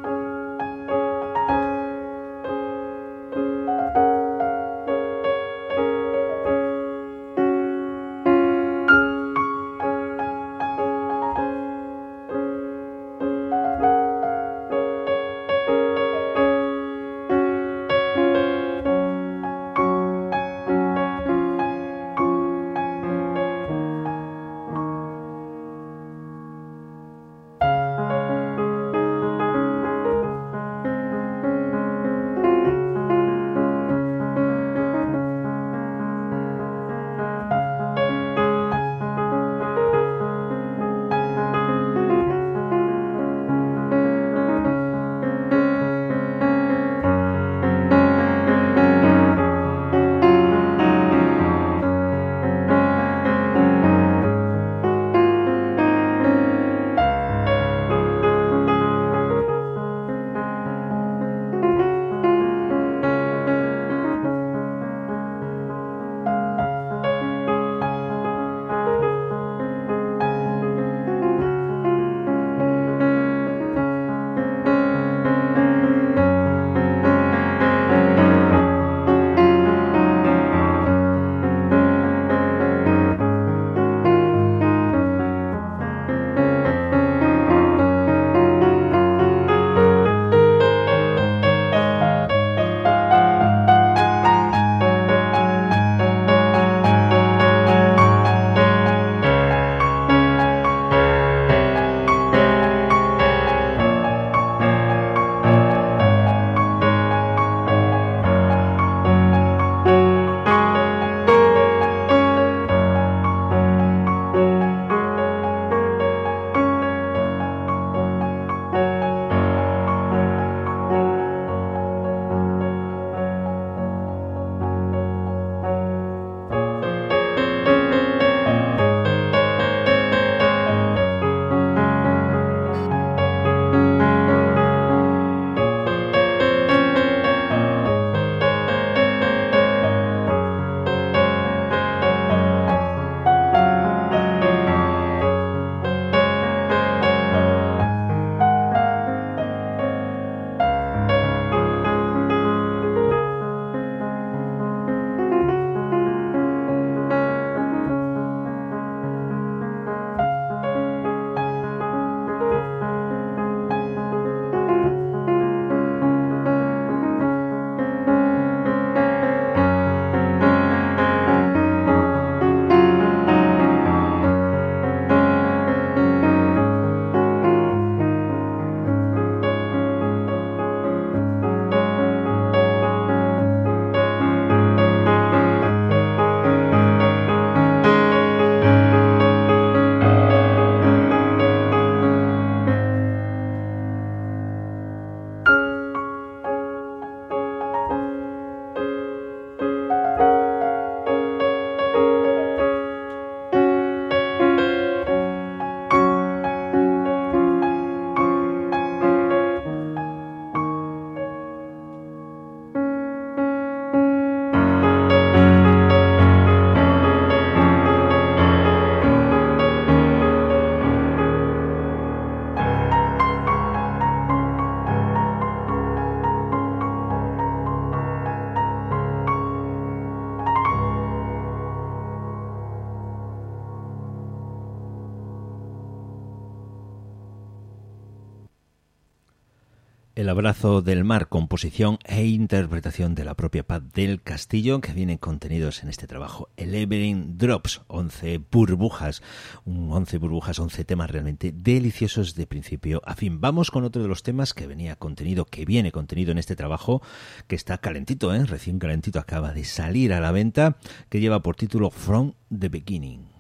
El abrazo del mar, composición e interpretación de la propia Paz del Castillo, que vienen contenidos en este trabajo. Eleven Drops, once burbujas, un once burbujas, once temas realmente deliciosos de principio a fin. Vamos con otro de los temas que venía contenido, que viene contenido en este trabajo, que está calentito, ¿eh? recién calentito, acaba de salir a la venta, que lleva por título From the Beginning.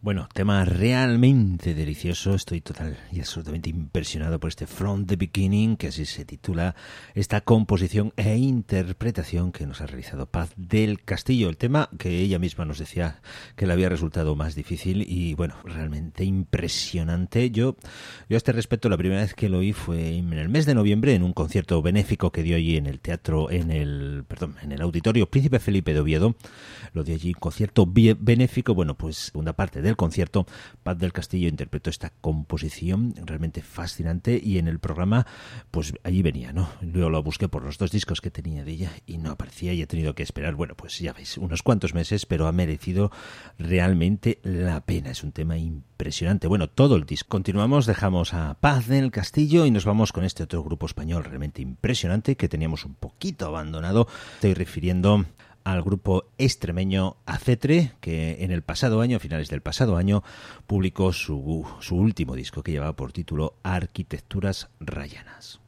Bueno, tema realmente delicioso. Estoy total y absolutamente impresionado por este From the Beginning, que así se titula esta composición e interpretación que nos ha realizado Paz del Castillo. El tema que ella misma nos decía que le había resultado más difícil y, bueno, realmente impresionante. Yo, yo a este respecto, la primera vez que lo oí fue en el mes de noviembre en un concierto benéfico que dio allí en el teatro, en el, perdón, en el Auditorio Príncipe Felipe de Oviedo. Lo dio allí, un concierto benéfico. Bueno, pues segunda parte del concierto, Paz del Castillo interpretó esta composición realmente fascinante y en el programa, pues allí venía, ¿no? Yo lo busqué por los dos discos que tenía de ella y no aparecía y he tenido que esperar, bueno, pues ya veis, unos cuantos meses, pero ha merecido realmente la pena. Es un tema impresionante. Bueno, todo el disco. Continuamos, dejamos a Paz del Castillo y nos vamos con este otro grupo español realmente impresionante que teníamos un poquito abandonado. Estoy refiriendo al grupo extremeño Acetre, que en el pasado año, a finales del pasado año, publicó su, su último disco que llevaba por título Arquitecturas Rayanas.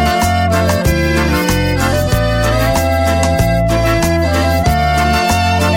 Thank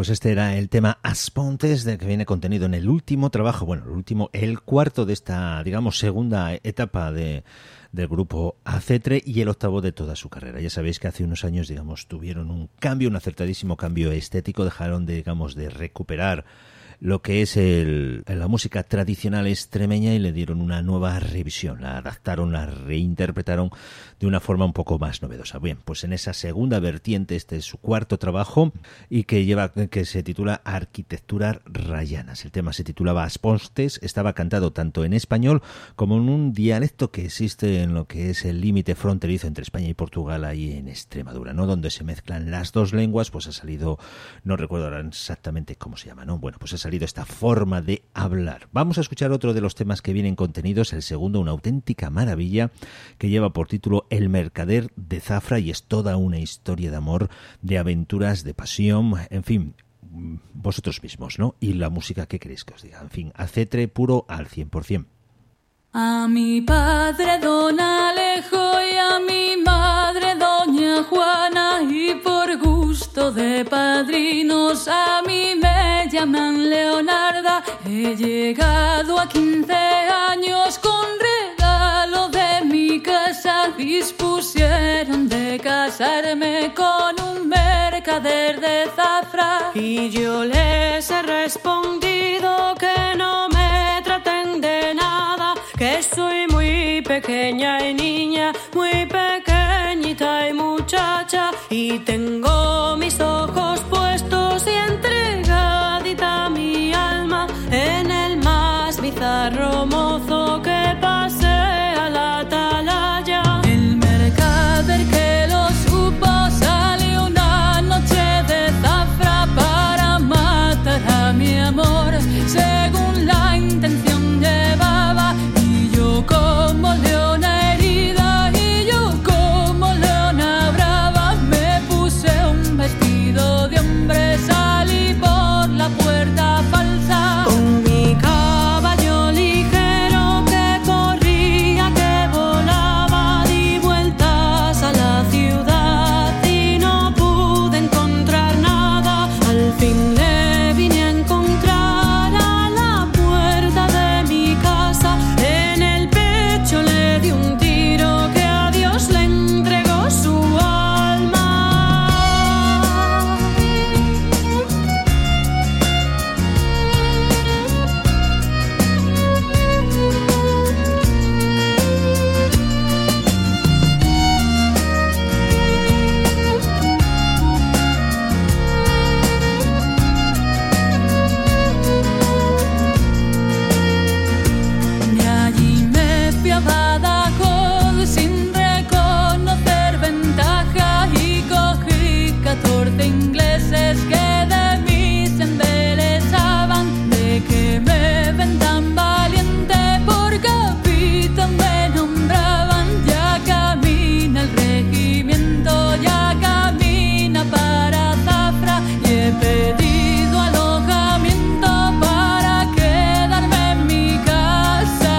pues este era el tema As Pontes, de que viene contenido en el último trabajo, bueno, el último, el cuarto de esta, digamos, segunda etapa de del grupo Acetre y el octavo de toda su carrera. Ya sabéis que hace unos años, digamos, tuvieron un cambio, un acertadísimo cambio estético, dejaron de, digamos, de recuperar lo que es el, la música tradicional extremeña y le dieron una nueva revisión, la adaptaron, la reinterpretaron de una forma un poco más novedosa. Bien, pues en esa segunda vertiente, este es su cuarto trabajo y que lleva, que se titula Arquitecturas Rayanas. El tema se titulaba As Pontes, estaba cantado tanto en español como en un dialecto que existe en lo que es el límite fronterizo entre España y Portugal, ahí en Extremadura, ¿no? Donde se mezclan las dos lenguas, pues ha salido, no recuerdo ahora exactamente cómo se llama, ¿no? Bueno, pues ha salido esta forma de hablar. Vamos a escuchar otro de los temas que vienen contenidos, el segundo, una auténtica maravilla, que lleva por título El Mercader de Zafra y es toda una historia de amor, de aventuras, de pasión, en fin, vosotros mismos, ¿no? Y la música, ¿qué queréis que os diga? En fin, Acetre puro al cien por ciento. A mi padre don Alejo y a mi madre doña Juana, y por gusto de padrinos a mí me llaman Leonarda. He llegado a quince años con regalo de mi casa, dispusieron de casarme con un mercader de Zafra, y yo les he respondido que no me traten de nada, que soy muy pequeña y niña, muy pequeñita y muchacha, y tengo mis ojos puestos y entregadita mi alma en el más bizarro mozo que pase a la atalaya. El mercader que lo supo salió una noche de Zafra para matar a mi amor, según la intención llevaba. Como leona herida y yo como leona brava, me puse un vestido de hombre, salí por la puerta falsa con mi caballo ligero que corría, que volaba, di vueltas a la ciudad y no pude encontrar nada. Al fin le vine a encontrar a la puerta de mi casa. Yo le di un tiro que a Dios le entregó su alma. De allí me fui a Badajoz sin reconocer ventaja y cogí catorce ingleses que de mí se embelesaban, de que me ven tan valiente por capitán me nombraban. Ya camina el regimiento, ya camina para Zafra, y he pedido alojamiento para quedarme en mi casa.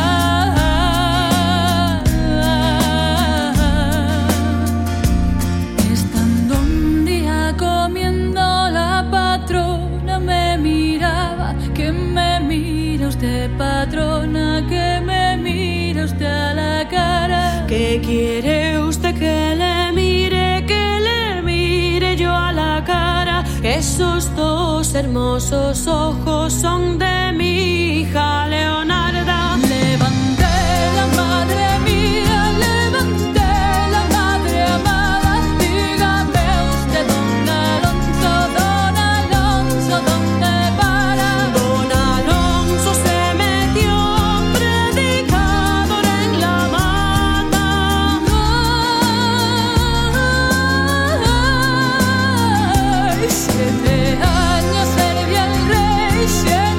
Estando un día comiendo, la patrona me miraba. Que me mira usted, patrona, que me mira usted a la cara. ¿Qué quiere usted que le mire, que le mire yo a la cara? Esos dos hermosos ojos son de mi hija Leonarda. Levanté la madre mía, levanté la madre amada. Dígame usted, don Alonso, don Alonso, ¿dónde para? Don Alonso se metió predicador en la mata. Ay, siete años serví al rey, siete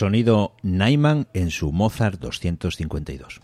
Sonido Nyman en su Mozart doscientos cincuenta y dos.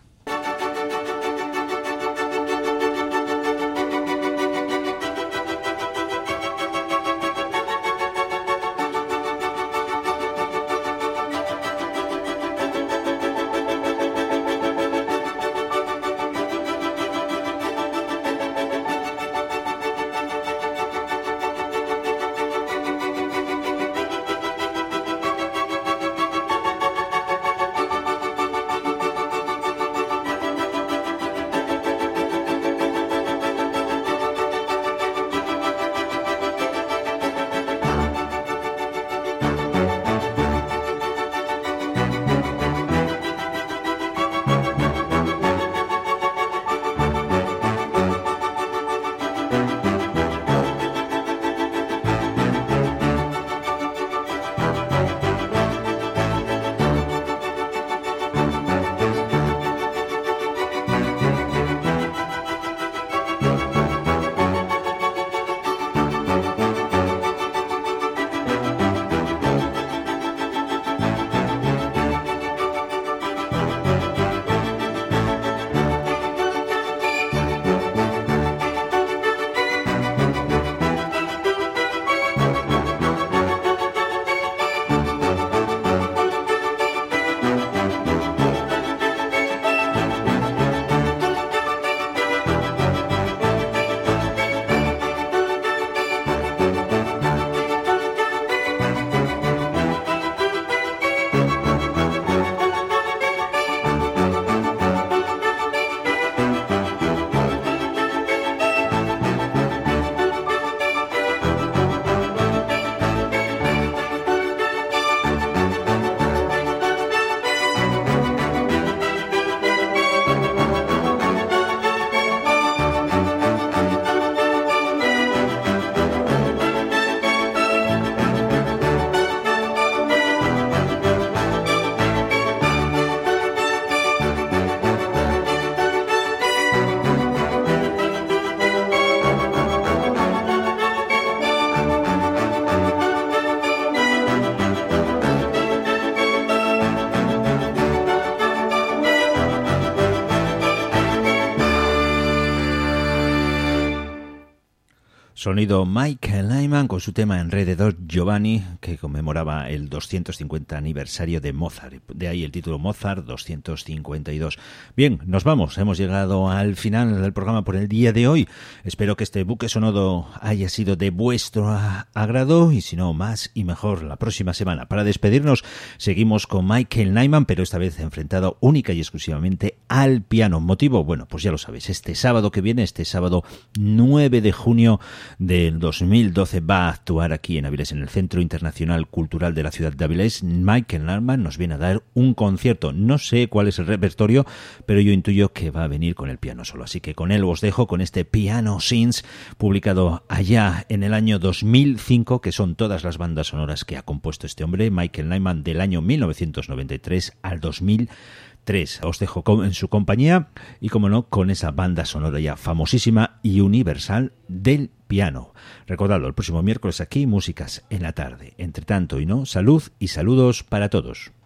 Sonido Michael Nyman con su tema Enredador Giovanni, que conmemoraba el doscientos cincuenta aniversario de Mozart. De ahí el título Mozart doscientos cincuenta y dos. Bien, nos vamos. Hemos llegado al final del programa por el día de hoy. Espero que este buque sonoro haya sido de vuestro agrado y si no, más y mejor la próxima semana. Para despedirnos, seguimos con Michael Nyman, pero esta vez enfrentado única y exclusivamente al piano. ¿Motivo? Bueno, pues ya lo sabéis. Este sábado que viene, este sábado nueve de junio del dos mil doce, va a actuar aquí en Avilés, en el Centro Internacional Cultural de la ciudad de Avilés. Michael Nyman nos viene a dar un concierto. No sé cuál es el repertorio, pero yo intuyo que va a venir con el piano solo. Así que con él os dejo con este Piano Scenes, publicado allá en el año dos mil cinco, que son todas las bandas sonoras que ha compuesto este hombre, Michael Nyman, del año mil novecientos noventa y tres al dos mil tres. Os dejo en su compañía y, como no, con esa banda sonora ya famosísima y universal del piano. Recordadlo, el próximo miércoles aquí, Músicas en la Tarde. Entre tanto y no, salud y saludos para todos.